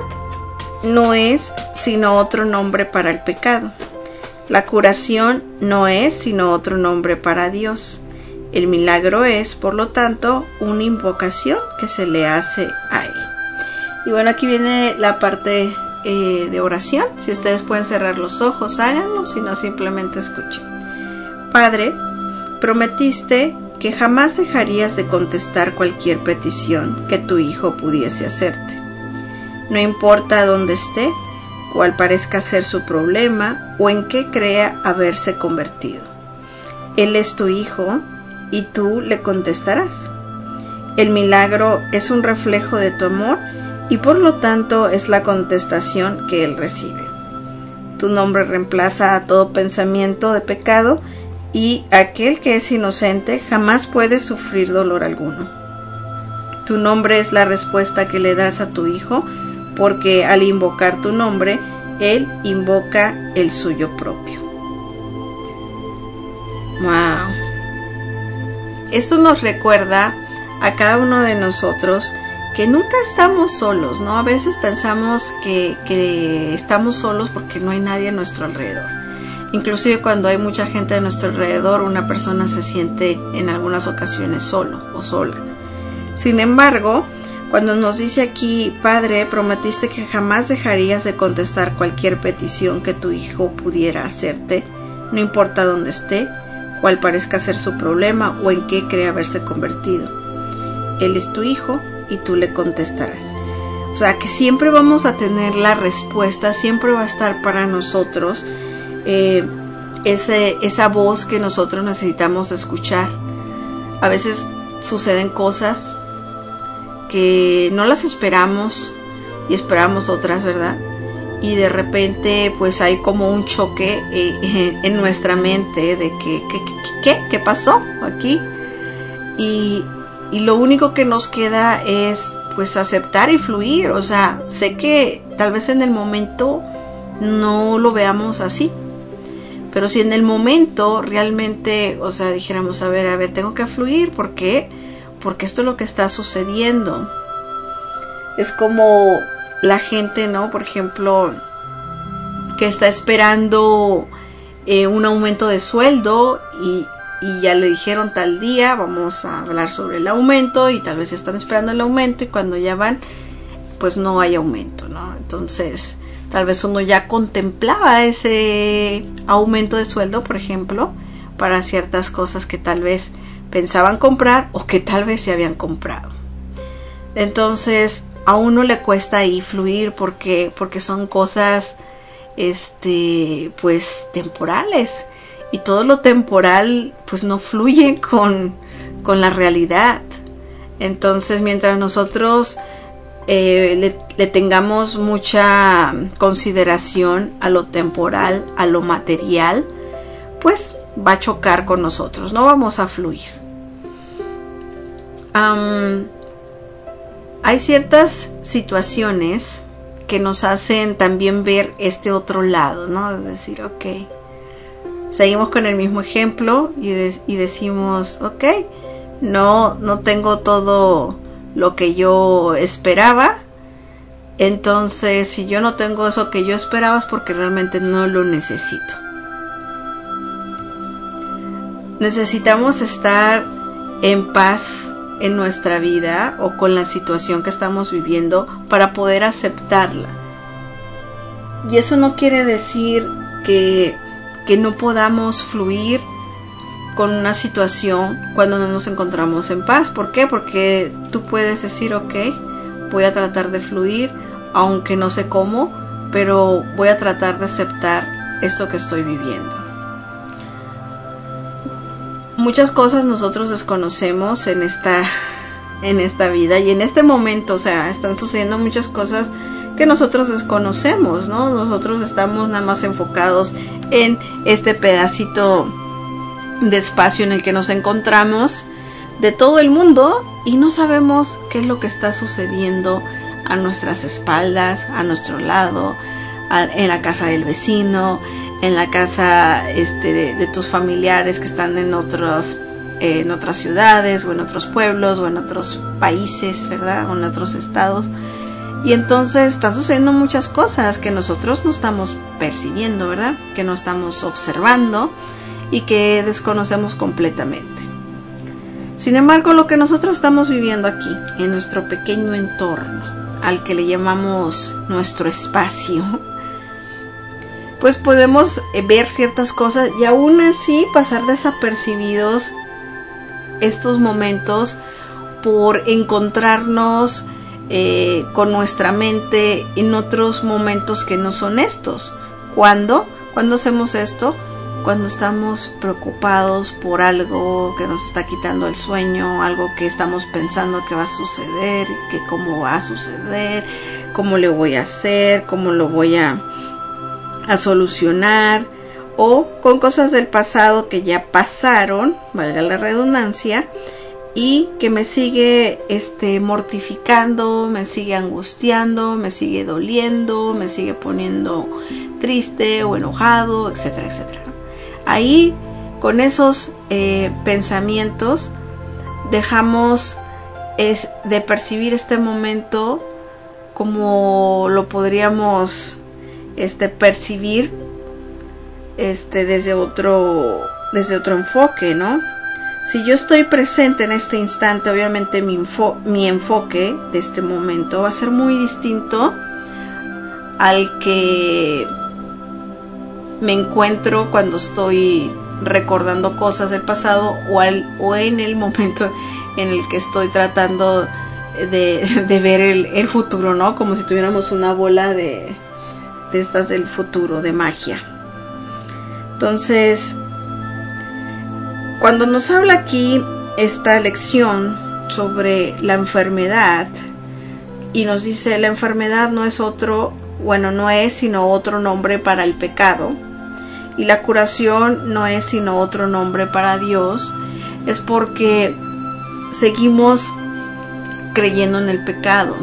no es sino otro nombre para el pecado. La curación no es sino otro nombre para Dios. El milagro es, por lo tanto, una invocación que se le hace a Él. Y bueno, aquí viene la parte eh, de oración. Si ustedes pueden cerrar los ojos, háganlo. Si no, simplemente escuchen. Padre, prometiste que jamás dejarías de contestar cualquier petición que tu hijo pudiese hacerte. No importa dónde esté, cuál parezca ser su problema o en qué crea haberse convertido. Él es tu hijo y tú le contestarás. El milagro es un reflejo de tu amor y por lo tanto es la contestación que él recibe. Tu nombre reemplaza a todo pensamiento de pecado y aquel que es inocente jamás puede sufrir dolor alguno. Tu nombre es la respuesta que le das a tu hijo, porque al invocar tu nombre, él invoca el suyo propio. Wow. Esto nos recuerda a cada uno de nosotros que nunca estamos solos, ¿no? A veces pensamos que, que estamos solos porque no hay nadie a nuestro alrededor. Inclusive cuando hay mucha gente a nuestro alrededor, una persona se siente en algunas ocasiones solo o sola. Sin embargo, cuando nos dice aquí, Padre, prometiste que jamás dejarías de contestar cualquier petición que tu hijo pudiera hacerte, no importa dónde esté, cuál parezca ser su problema o en qué cree haberse convertido. Él es tu hijo y tú le contestarás. O sea, que siempre vamos a tener la respuesta, siempre va a estar para nosotros Eh, ese, esa voz que nosotros necesitamos escuchar. A veces suceden cosas que no las esperamos y esperamos otras, ¿verdad? Y de repente pues hay como un choque eh, eh, en nuestra mente de que ¿qué, qué, qué, qué pasó aquí? Y, y lo único que nos queda es pues aceptar y fluir. O sea, sé que tal vez en el momento no lo veamos así, pero si en el momento realmente, o sea, dijéramos, a ver, a ver, tengo que fluir, ¿por qué? Porque esto es lo que está sucediendo. Es como la gente, ¿no? Por ejemplo, que está esperando eh, un aumento de sueldo y, y ya le dijeron tal día, vamos a hablar sobre el aumento, y tal vez están esperando el aumento y cuando ya van, pues no hay aumento, ¿no? Entonces tal vez uno ya contemplaba ese aumento de sueldo, por ejemplo, para ciertas cosas que tal vez pensaban comprar o que tal vez ya habían comprado. Entonces a uno le cuesta ahí fluir porque, porque son cosas este, pues temporales, y todo lo temporal pues no fluye con, con la realidad. Entonces mientras nosotros eh, le, le tengamos mucha consideración a lo temporal, a lo material, pues va a chocar con nosotros, no vamos a fluir. Um, hay ciertas situaciones que nos hacen también ver este otro lado, ¿no? De decir, ok, seguimos con el mismo ejemplo y, de, y decimos, ok, no, no tengo todo lo que yo esperaba. Entonces, si yo no tengo eso que yo esperaba es porque realmente no lo necesito. Necesitamos estar en paz en nuestra vida o con la situación que estamos viviendo para poder aceptarla. Y eso no quiere decir que, que no podamos fluir con una situación cuando no nos encontramos en paz. ¿Por qué? Porque tú puedes decir, ok, voy a tratar de fluir, aunque no sé cómo, pero voy a tratar de aceptar esto que estoy viviendo. Muchas cosas nosotros desconocemos en esta, en esta vida y en este momento, o sea, están sucediendo muchas cosas que nosotros desconocemos, ¿no? Nosotros estamos nada más enfocados en este pedacito de espacio en el que nos encontramos de todo el mundo y no sabemos qué es lo que está sucediendo a nuestras espaldas, a nuestro lado, a, en la casa del vecino, en la casa este, de, de tus familiares que están en otros, eh, en otras ciudades o en otros pueblos o en otros países, ¿verdad? O en otros estados. Y entonces están sucediendo muchas cosas que nosotros no estamos percibiendo, ¿verdad? Que no estamos observando y que desconocemos completamente. Sin embargo, lo que nosotros estamos viviendo aquí, en nuestro pequeño entorno, al que le llamamos nuestro espacio, pues podemos ver ciertas cosas y aún así pasar desapercibidos estos momentos por encontrarnos eh, con nuestra mente en otros momentos que no son estos. ¿Cuándo? ¿Cuándo hacemos esto? Cuando estamos preocupados por algo que nos está quitando el sueño, algo que estamos pensando que va a suceder, que cómo va a suceder, cómo le voy a hacer, cómo lo voy a, a solucionar, o con cosas del pasado que ya pasaron, valga la redundancia, y que me sigue este, mortificando, me sigue angustiando, me sigue doliendo, me sigue poniendo triste o enojado, etcétera, etcétera. Ahí, con esos eh, pensamientos, dejamos es, de percibir este momento como lo podríamos este, percibir este, desde otro, desde otro enfoque, ¿no? Si yo estoy presente en este instante, obviamente mi, info, mi enfoque de este momento va a ser muy distinto al que me encuentro cuando estoy recordando cosas del pasado o, al, o en el momento en el que estoy tratando de, de ver el, el futuro, ¿no? Como si tuviéramos una bola de, de estas del futuro, de magia. Entonces, cuando nos habla aquí esta lección sobre la enfermedad y nos dice la enfermedad no es otro, bueno, no es sino otro nombre para el pecado, y la curación no es sino otro nombre para Dios, es porque seguimos creyendo en el pecado.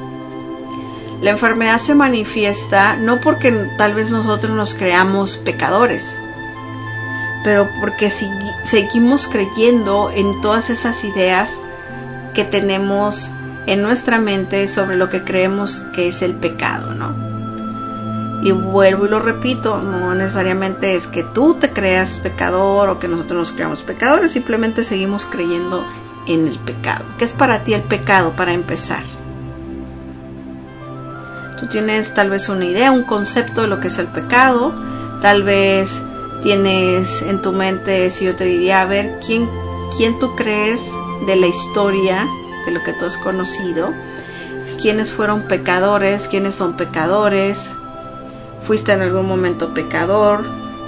La enfermedad se manifiesta no porque tal vez nosotros nos creamos pecadores, pero porque si, seguimos creyendo en todas esas ideas que tenemos en nuestra mente sobre lo que creemos que es el pecado, ¿no? Y vuelvo y lo repito, no necesariamente es que tú te creas pecador o que nosotros nos creamos pecadores, simplemente seguimos creyendo en el pecado. ¿Qué es para ti el pecado para empezar? Tú tienes tal vez una idea, un concepto de lo que es el pecado, tal vez tienes en tu mente, si yo te diría, a ver, ¿quién, quién tú crees de la historia, de lo que tú has conocido? ¿Quiénes fueron pecadores? ¿Quiénes son pecadores? ¿Fuiste en algún momento pecador?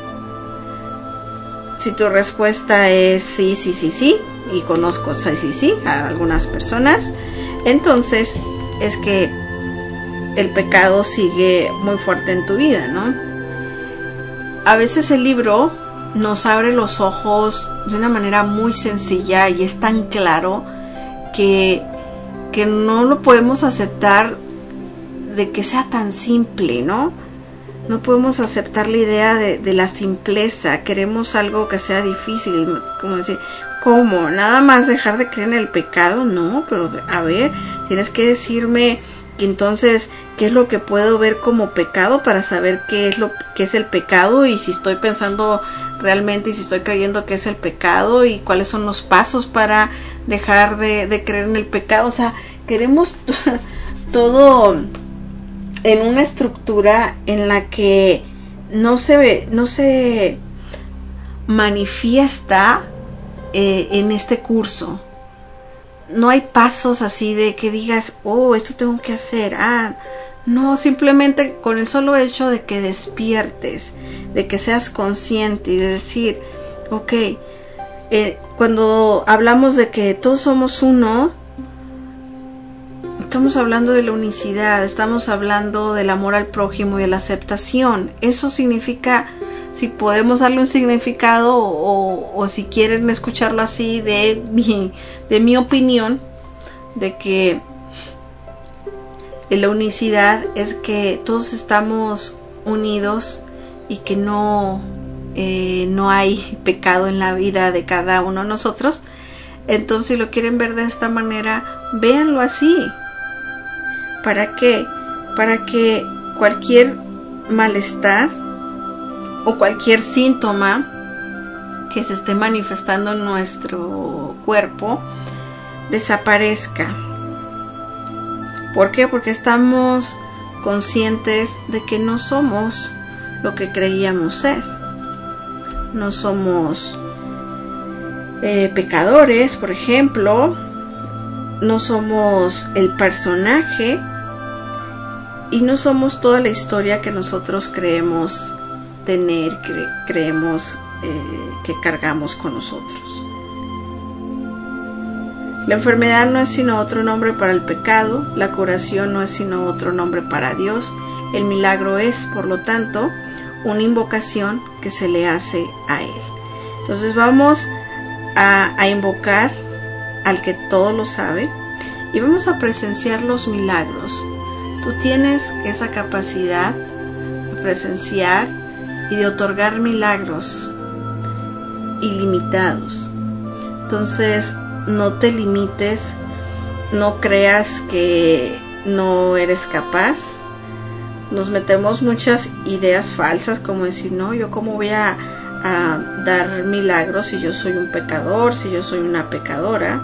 Si tu respuesta es sí, sí, sí, sí, y conozco sí, sí, sí, a algunas personas, entonces es que el pecado sigue muy fuerte en tu vida, ¿no? A veces el libro nos abre los ojos de una manera muy sencilla y es tan claro que, que no lo podemos aceptar de que sea tan simple, ¿no? No podemos aceptar la idea de, de la simpleza. Queremos algo que sea difícil, como decir, ¿cómo? ¿Nada más dejar de creer en el pecado? No, pero a ver, tienes que decirme que entonces, ¿qué es lo que puedo ver como pecado para saber qué es lo que es el pecado y si estoy pensando realmente y si estoy creyendo que es el pecado y cuáles son los pasos para dejar de, de creer en el pecado? O sea, queremos t- todo en una estructura en la que no se ve, no se manifiesta eh, en este curso. No hay pasos así de que digas, oh, esto tengo que hacer. Ah, no, simplemente con el solo hecho de que despiertes, de que seas consciente y de decir, ok, eh, cuando hablamos de que todos somos uno, estamos hablando de la unicidad, estamos hablando del amor al prójimo y de la aceptación. Eso significa, si podemos darle un significado o, o si quieren escucharlo así, de mi, de mi opinión, de que la unicidad es que todos estamos unidos y que no, eh, no hay pecado en la vida de cada uno de nosotros. Entonces, si lo quieren ver de esta manera, véanlo así. ¿Para qué? Para que cualquier malestar o cualquier síntoma que se esté manifestando en nuestro cuerpo desaparezca. ¿Por qué? Porque estamos conscientes de que no somos lo que creíamos ser. No somos eh, pecadores, por ejemplo. No somos el personaje y no somos toda la historia que nosotros creemos tener, cre- creemos eh, que cargamos con nosotros. La enfermedad no es sino otro nombre para el pecado, la curación no es sino otro nombre para Dios, el milagro es, por lo tanto, una invocación que se le hace a Él. Entonces vamos a, a invocar al que todo lo sabe y vamos a presenciar los milagros. Tú tienes esa capacidad de presenciar y de otorgar milagros ilimitados. Entonces, no te limites, no creas que no eres capaz. Nos metemos muchas ideas falsas, como decir, no, yo cómo voy a, a dar milagros si yo soy un pecador, si yo soy una pecadora.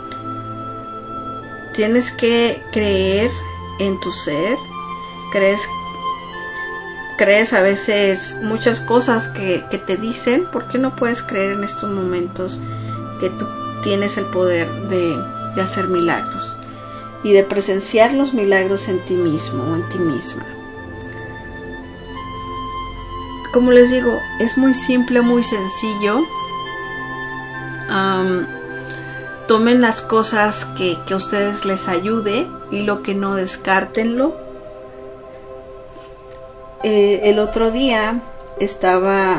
Tienes que creer en tu ser. Crees crees a veces muchas cosas que, que te dicen. ¿Por qué no puedes creer en estos momentos que tú tienes el poder de, de hacer milagros y de presenciar los milagros en ti mismo o en ti misma? Como les digo, es muy simple, muy sencillo. Um, tomen las cosas que, que a ustedes les ayude y lo que no, descártenlo. Eh, el otro día estaba,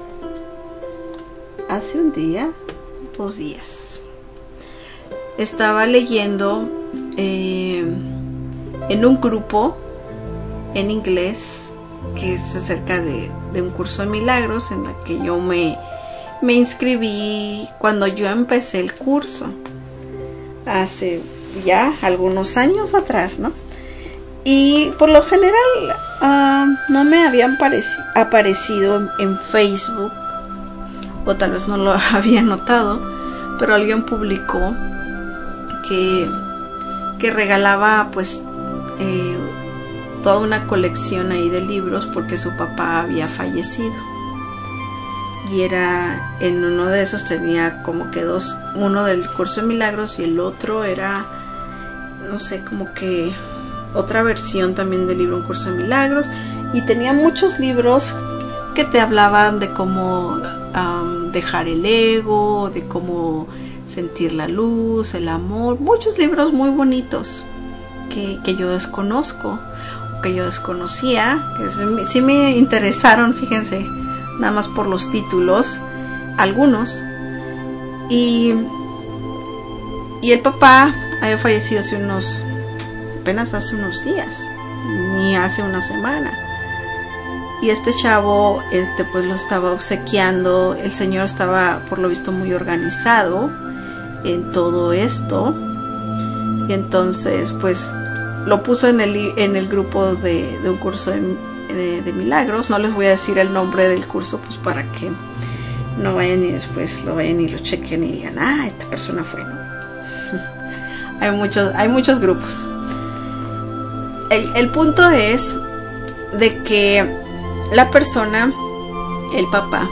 hace un día, dos días, estaba leyendo eh, en un grupo en inglés que es acerca de, de un curso de milagros en la que yo me, me inscribí cuando yo empecé el curso hace ya algunos años atrás, ¿no? Y por lo general uh, no me habían pareci- aparecido en, en Facebook, o tal vez no lo había notado, pero alguien publicó que, que regalaba pues eh, toda una colección ahí de libros porque su papá había fallecido. Y era, en uno de esos tenía como que dos, uno del curso de milagros y el otro era, no sé, como que otra versión también del libro Un curso de milagros. Y tenía muchos libros que te hablaban de cómo um, dejar el ego, de cómo sentir la luz, el amor, muchos libros muy bonitos que, que yo desconozco, que yo desconocía, que sí me interesaron, fíjense, nada más por los títulos, algunos. Y, y el papá había fallecido hace unos, apenas hace unos días, ni hace una semana. Y este chavo, este, pues lo estaba obsequiando. El señor estaba, por lo visto, muy organizado en todo esto. Y entonces, pues, lo puso en el, en el grupo de, de un curso de, de, de milagros. No les voy a decir el nombre del curso, pues, para que no vayan y después lo vayan y lo chequen y digan, ah, esta persona fue, ¿no? hay muchos, hay muchos grupos. El, el punto es de que la persona, el papá,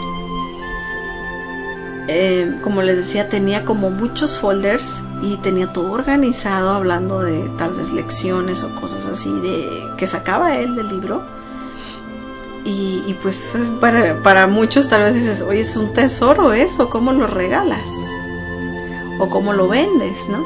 eh, como les decía, tenía como muchos folders y tenía todo organizado, hablando de tal vez lecciones o cosas así de que sacaba él del libro. Y, y pues para, para muchos tal vez dices, oye, es un tesoro eso, ¿cómo lo regalas? O cómo lo vendes, ¿no?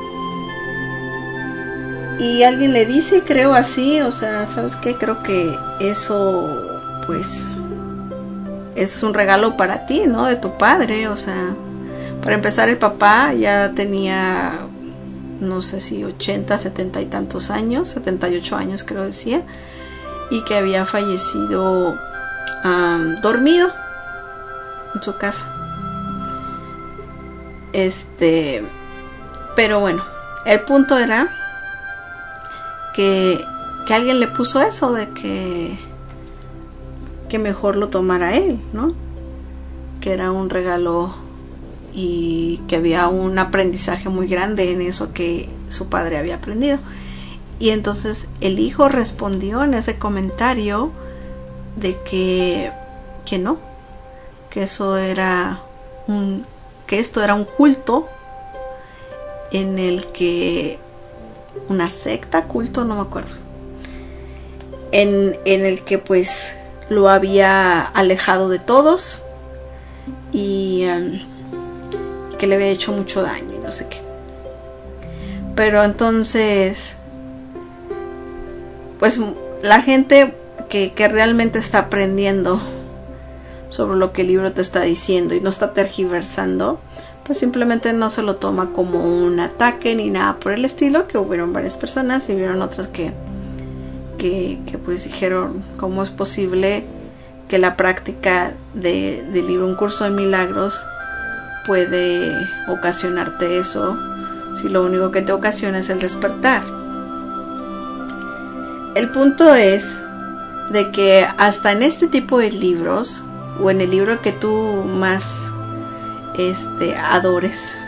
Y alguien le dice, creo así, o sea, ¿sabes qué? Creo que eso, pues, es un regalo para ti, ¿no? De tu padre, o sea, para empezar, el papá ya tenía, no sé si ochenta, setenta y tantos años, setenta y ocho años creo decía, y que había fallecido um, dormido en su casa. Este, pero bueno, el punto era que, que alguien le puso eso de que que mejor lo tomara él, ¿no? Que era un regalo y que había un aprendizaje muy grande en eso que su padre había aprendido. Y entonces el hijo respondió en ese comentario de que, que no, que eso era un, que esto era un culto en el que una secta, culto, no me acuerdo, en, en el que pues lo había alejado de todos y um, que le había hecho mucho daño y no sé qué. Pero entonces, pues la gente que, que realmente está aprendiendo sobre lo que el libro te está diciendo y no está tergiversando, pues simplemente no se lo toma como un ataque ni nada por el estilo, que hubieron varias personas y hubieron otras que Que, que pues dijeron, ¿cómo es posible que la práctica de, del libro Un Curso de Milagros puede ocasionarte eso si lo único que te ocasiona es el despertar? El punto es de que hasta en este tipo de libros, o en el libro que tú más este, adores,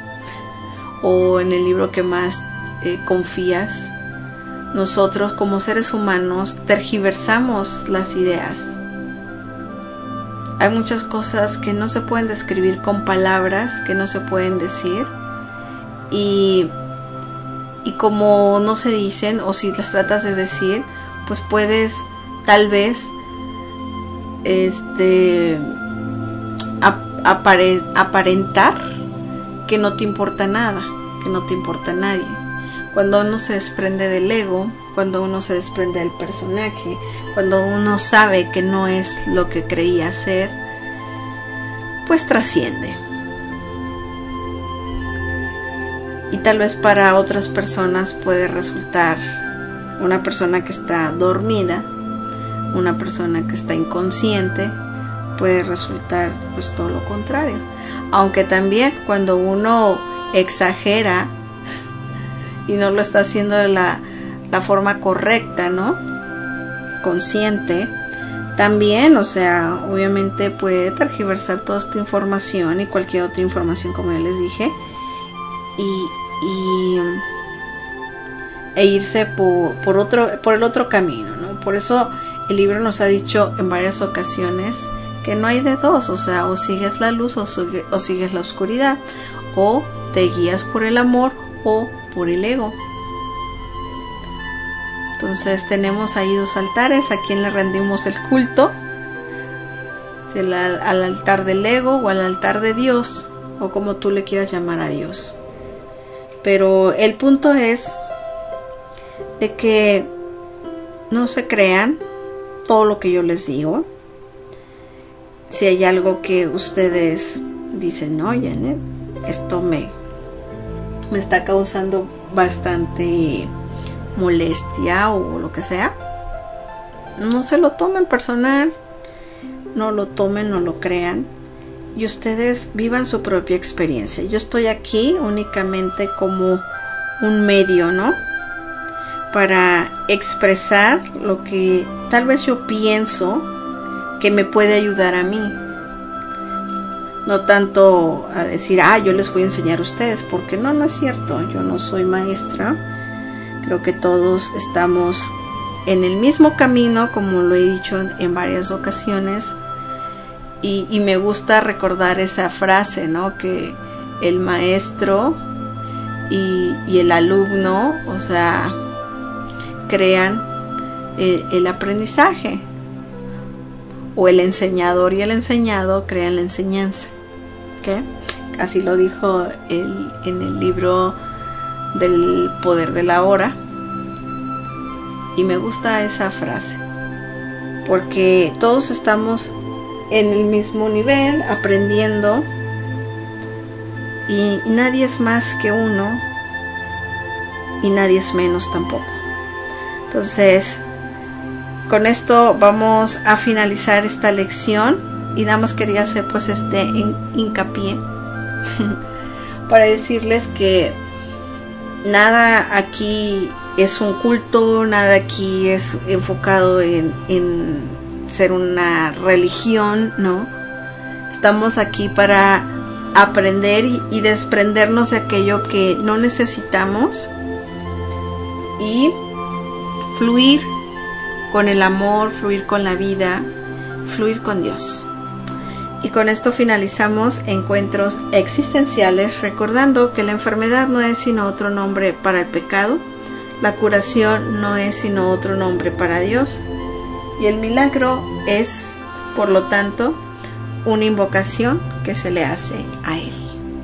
o en el libro que más eh, confías, nosotros como seres humanos tergiversamos las ideas. Hay muchas cosas que no se pueden describir con palabras, que no se pueden decir, y, y como no se dicen, o si las tratas de decir, pues puedes tal vez este apare, aparentar que no te importa nada, que no te importa nadie. Cuando uno se desprende del ego, cuando uno se desprende del personaje, cuando uno sabe que no es lo que creía ser, pues trasciende. Y tal vez para otras personas puede resultar una persona que está dormida, una persona que está inconsciente, puede resultar pues todo lo contrario. Aunque también cuando uno exagera y no lo está haciendo de la, la forma correcta, ¿no? Consciente, también, o sea, obviamente puede tergiversar toda esta información y cualquier otra información, como ya les dije, y, y e irse por, por otro, por el otro camino, ¿no? Por eso el libro nos ha dicho en varias ocasiones que no hay de dos, o sea, o sigues la luz o, sigue, o sigues la oscuridad, o te guías por el amor o por el ego. Entonces tenemos ahí dos altares, a quien le rendimos el culto, el, al altar del ego o al altar de Dios, o como tú le quieras llamar a Dios. Pero el punto es de que no se crean todo lo que yo les digo. Si hay algo que ustedes dicen, no, Janet, esto me, me está causando bastante molestia o lo que sea, no se lo tomen personal, no lo tomen, no lo crean, y ustedes vivan su propia experiencia. Yo estoy aquí únicamente como un medio, ¿no?, para expresar lo que tal vez yo pienso que me puede ayudar a mí. No tanto a decir, ah, yo les voy a enseñar a ustedes, porque no, no es cierto. Yo no soy maestra. Creo que todos estamos en el mismo camino, como lo he dicho en, en varias ocasiones. Y, y me gusta recordar esa frase, ¿no?, que el maestro y, y el alumno, o sea, crean el, el aprendizaje, o el enseñador y el enseñado crean la enseñanza. ¿Okay? Así lo dijo el, en el libro del poder de la hora, y me gusta esa frase porque todos estamos en el mismo nivel aprendiendo, y, y nadie es más que uno y nadie es menos tampoco. Entonces, con esto vamos a finalizar esta lección, y nada más quería hacer pues este hincapié para decirles que nada aquí es un culto, nada aquí es enfocado en, en ser una religión, ¿no? Estamos aquí para aprender y, y desprendernos de aquello que no necesitamos y fluir con el amor, fluir con la vida, fluir con Dios. Y con esto finalizamos Encuentros Existenciales, recordando que la enfermedad no es sino otro nombre para el pecado, la curación no es sino otro nombre para Dios, y el milagro es, por lo tanto, una invocación que se le hace a Él.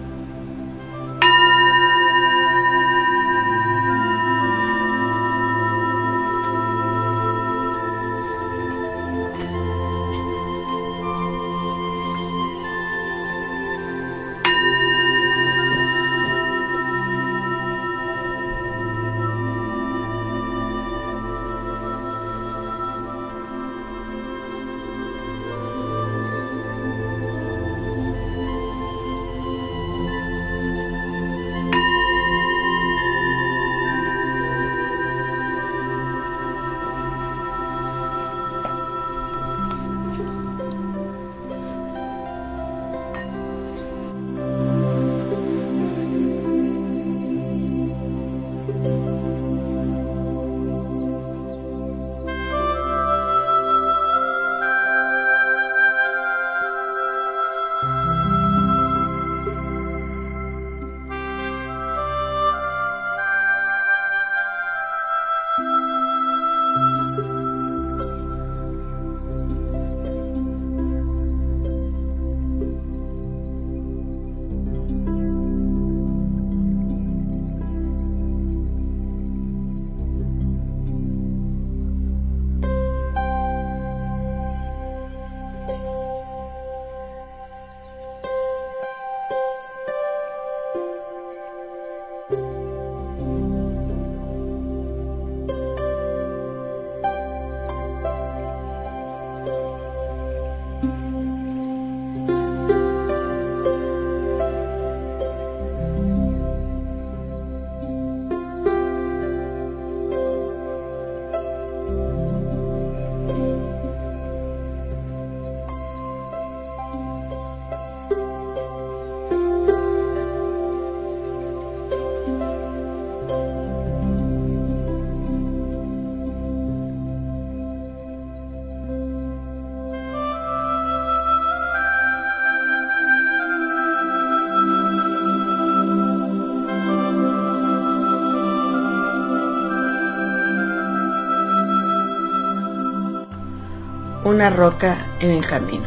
Una roca en el camino.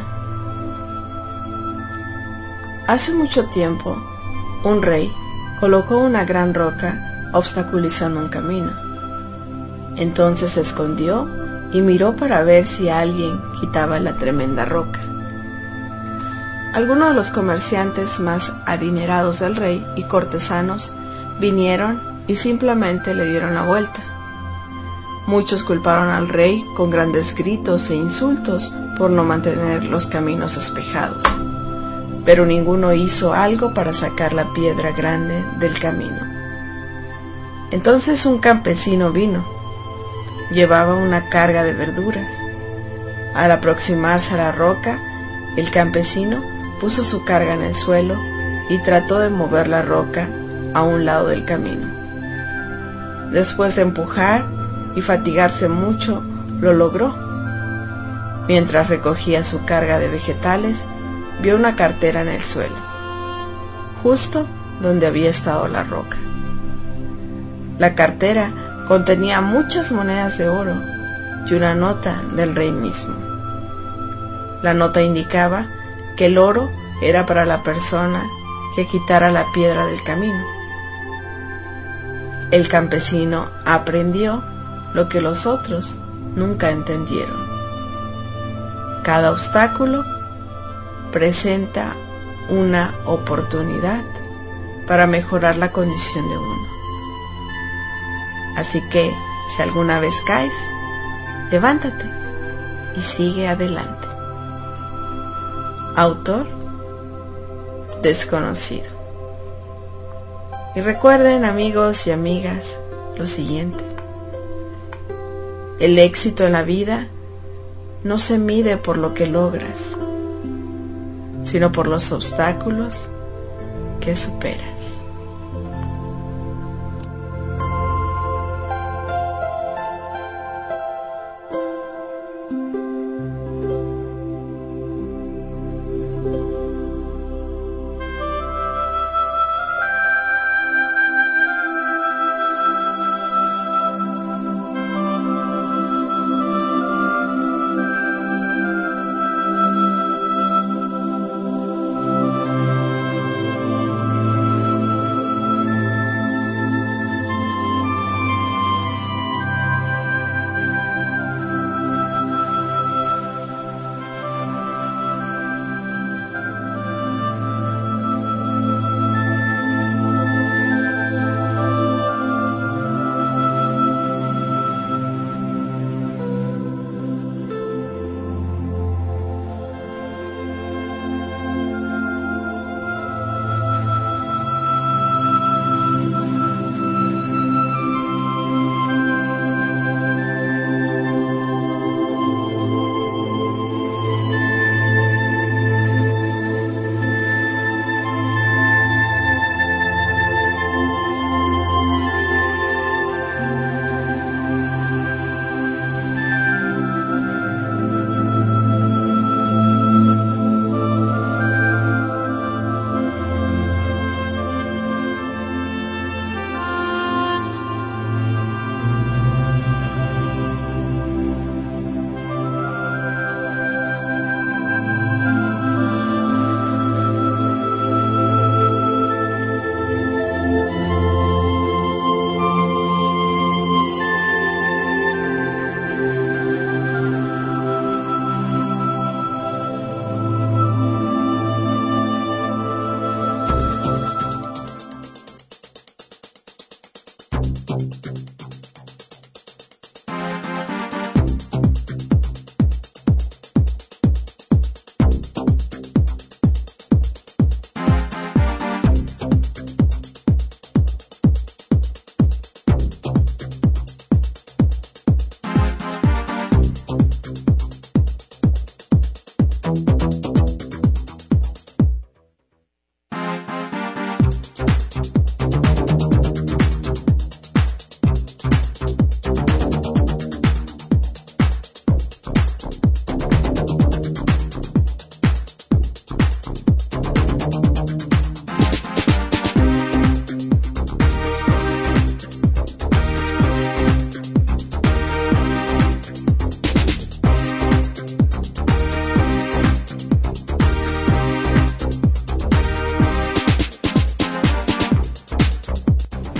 Hace mucho tiempo, un rey colocó una gran roca obstaculizando un camino. Entonces se escondió y miró para ver si alguien quitaba la tremenda roca. Algunos de los comerciantes más adinerados del rey y cortesanos vinieron y simplemente le dieron la vuelta. Muchos culparon al rey con grandes gritos e insultos por no mantener los caminos despejados, pero ninguno hizo algo para sacar la piedra grande del camino. Entonces un campesino vino. Llevaba una carga de verduras. Al aproximarse a la roca, el campesino puso su carga en el suelo y trató de mover la roca a un lado del camino. Después de empujar y fatigarse mucho, lo logró. Mientras recogía su carga de vegetales, vio una cartera en el suelo, justo donde había estado la roca. La cartera contenía muchas monedas de oro y una nota del rey mismo. La nota indicaba que el oro era para la persona que quitara la piedra del camino. El campesino aprendió lo que los otros nunca entendieron. Cada obstáculo presenta una oportunidad para mejorar la condición de uno. Así que, si alguna vez caes, levántate y sigue adelante. Autor desconocido. Y recuerden, amigos y amigas, lo siguiente: el éxito en la vida no se mide por lo que logras, sino por los obstáculos que superas.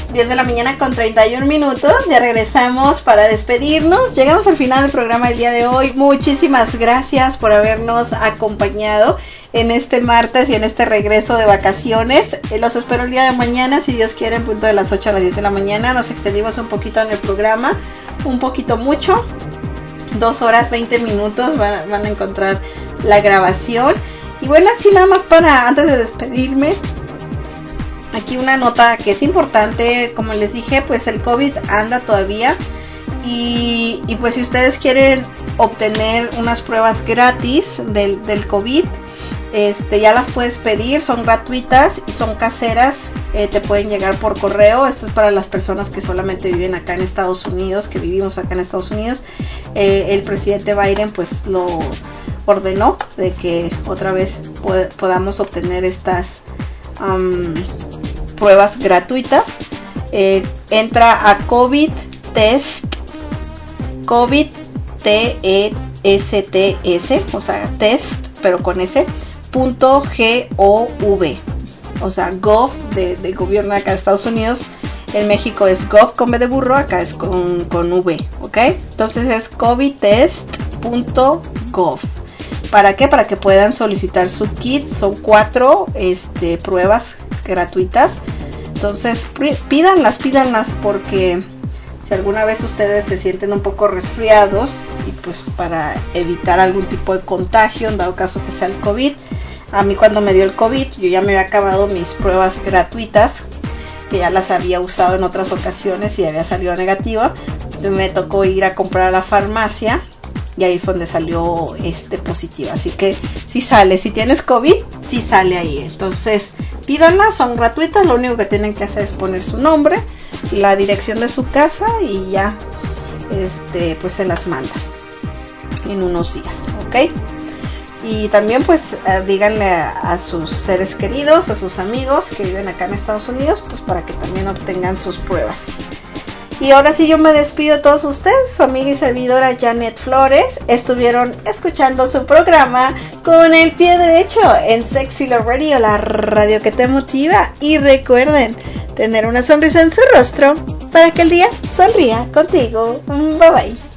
diez de la mañana con treinta y un minutos. Ya regresamos para despedirnos. Llegamos al final del programa del día de hoy. Muchísimas gracias por habernos acompañado en este martes y en este regreso de vacaciones. Eh, los espero el día de mañana, si Dios quiere, en punto de las ocho a las diez de la mañana. Nos extendimos un poquito en el programa, un poquito mucho. Dos horas, veinte minutos van, van a encontrar la grabación. Y bueno, así nada más para, antes de despedirme, aquí una nota que es importante. Como les dije, pues el COVID anda todavía. Y, y pues si ustedes quieren obtener unas pruebas gratis del, del COVID, este, ya las puedes pedir, son gratuitas y son caseras, eh, te pueden llegar por correo. Esto es para las personas que solamente viven acá en Estados Unidos, que vivimos acá en Estados Unidos. Eh, el presidente Biden pues lo ordenó de que otra vez pod- podamos obtener estas um, pruebas gratuitas. Eh, entra a COVID Test, COVID T E S T S, o sea, test, pero con S, punto G-O-V, o sea, gov de, de gobierno acá de Estados Unidos. En México es gov con B de burro, acá es con, con V, ¿ok? Entonces es covid test punto gov. ¿Para qué? Para que puedan solicitar su kit. Son cuatro este, pruebas gratuitas. Entonces pídanlas, pídanlas, porque si alguna vez ustedes se sienten un poco resfriados, y pues para evitar algún tipo de contagio, en dado caso que sea el COVID. A mí cuando me dio el COVID, yo ya me había acabado mis pruebas gratuitas, que ya las había usado en otras ocasiones y había salido negativa. Entonces me tocó ir a comprar a la farmacia y ahí fue donde salió este positiva. Así que si sale, si tienes COVID, si sale ahí. Entonces pídanlas, son gratuitas. Lo único que tienen que hacer es poner su nombre, la dirección de su casa y ya este pues se las manda en unos días, ¿ok? Y también pues eh, díganle a, a sus seres queridos, a sus amigos que viven acá en Estados Unidos, pues para que también obtengan sus pruebas. Y ahora sí yo me despido de todos ustedes, su amiga y servidora Janet Flores. Estuvieron escuchando su programa Con el Pie Derecho en Sexy Love Radio, la radio que te motiva. Y recuerden tener una sonrisa en su rostro para que el día sonría contigo. Bye bye.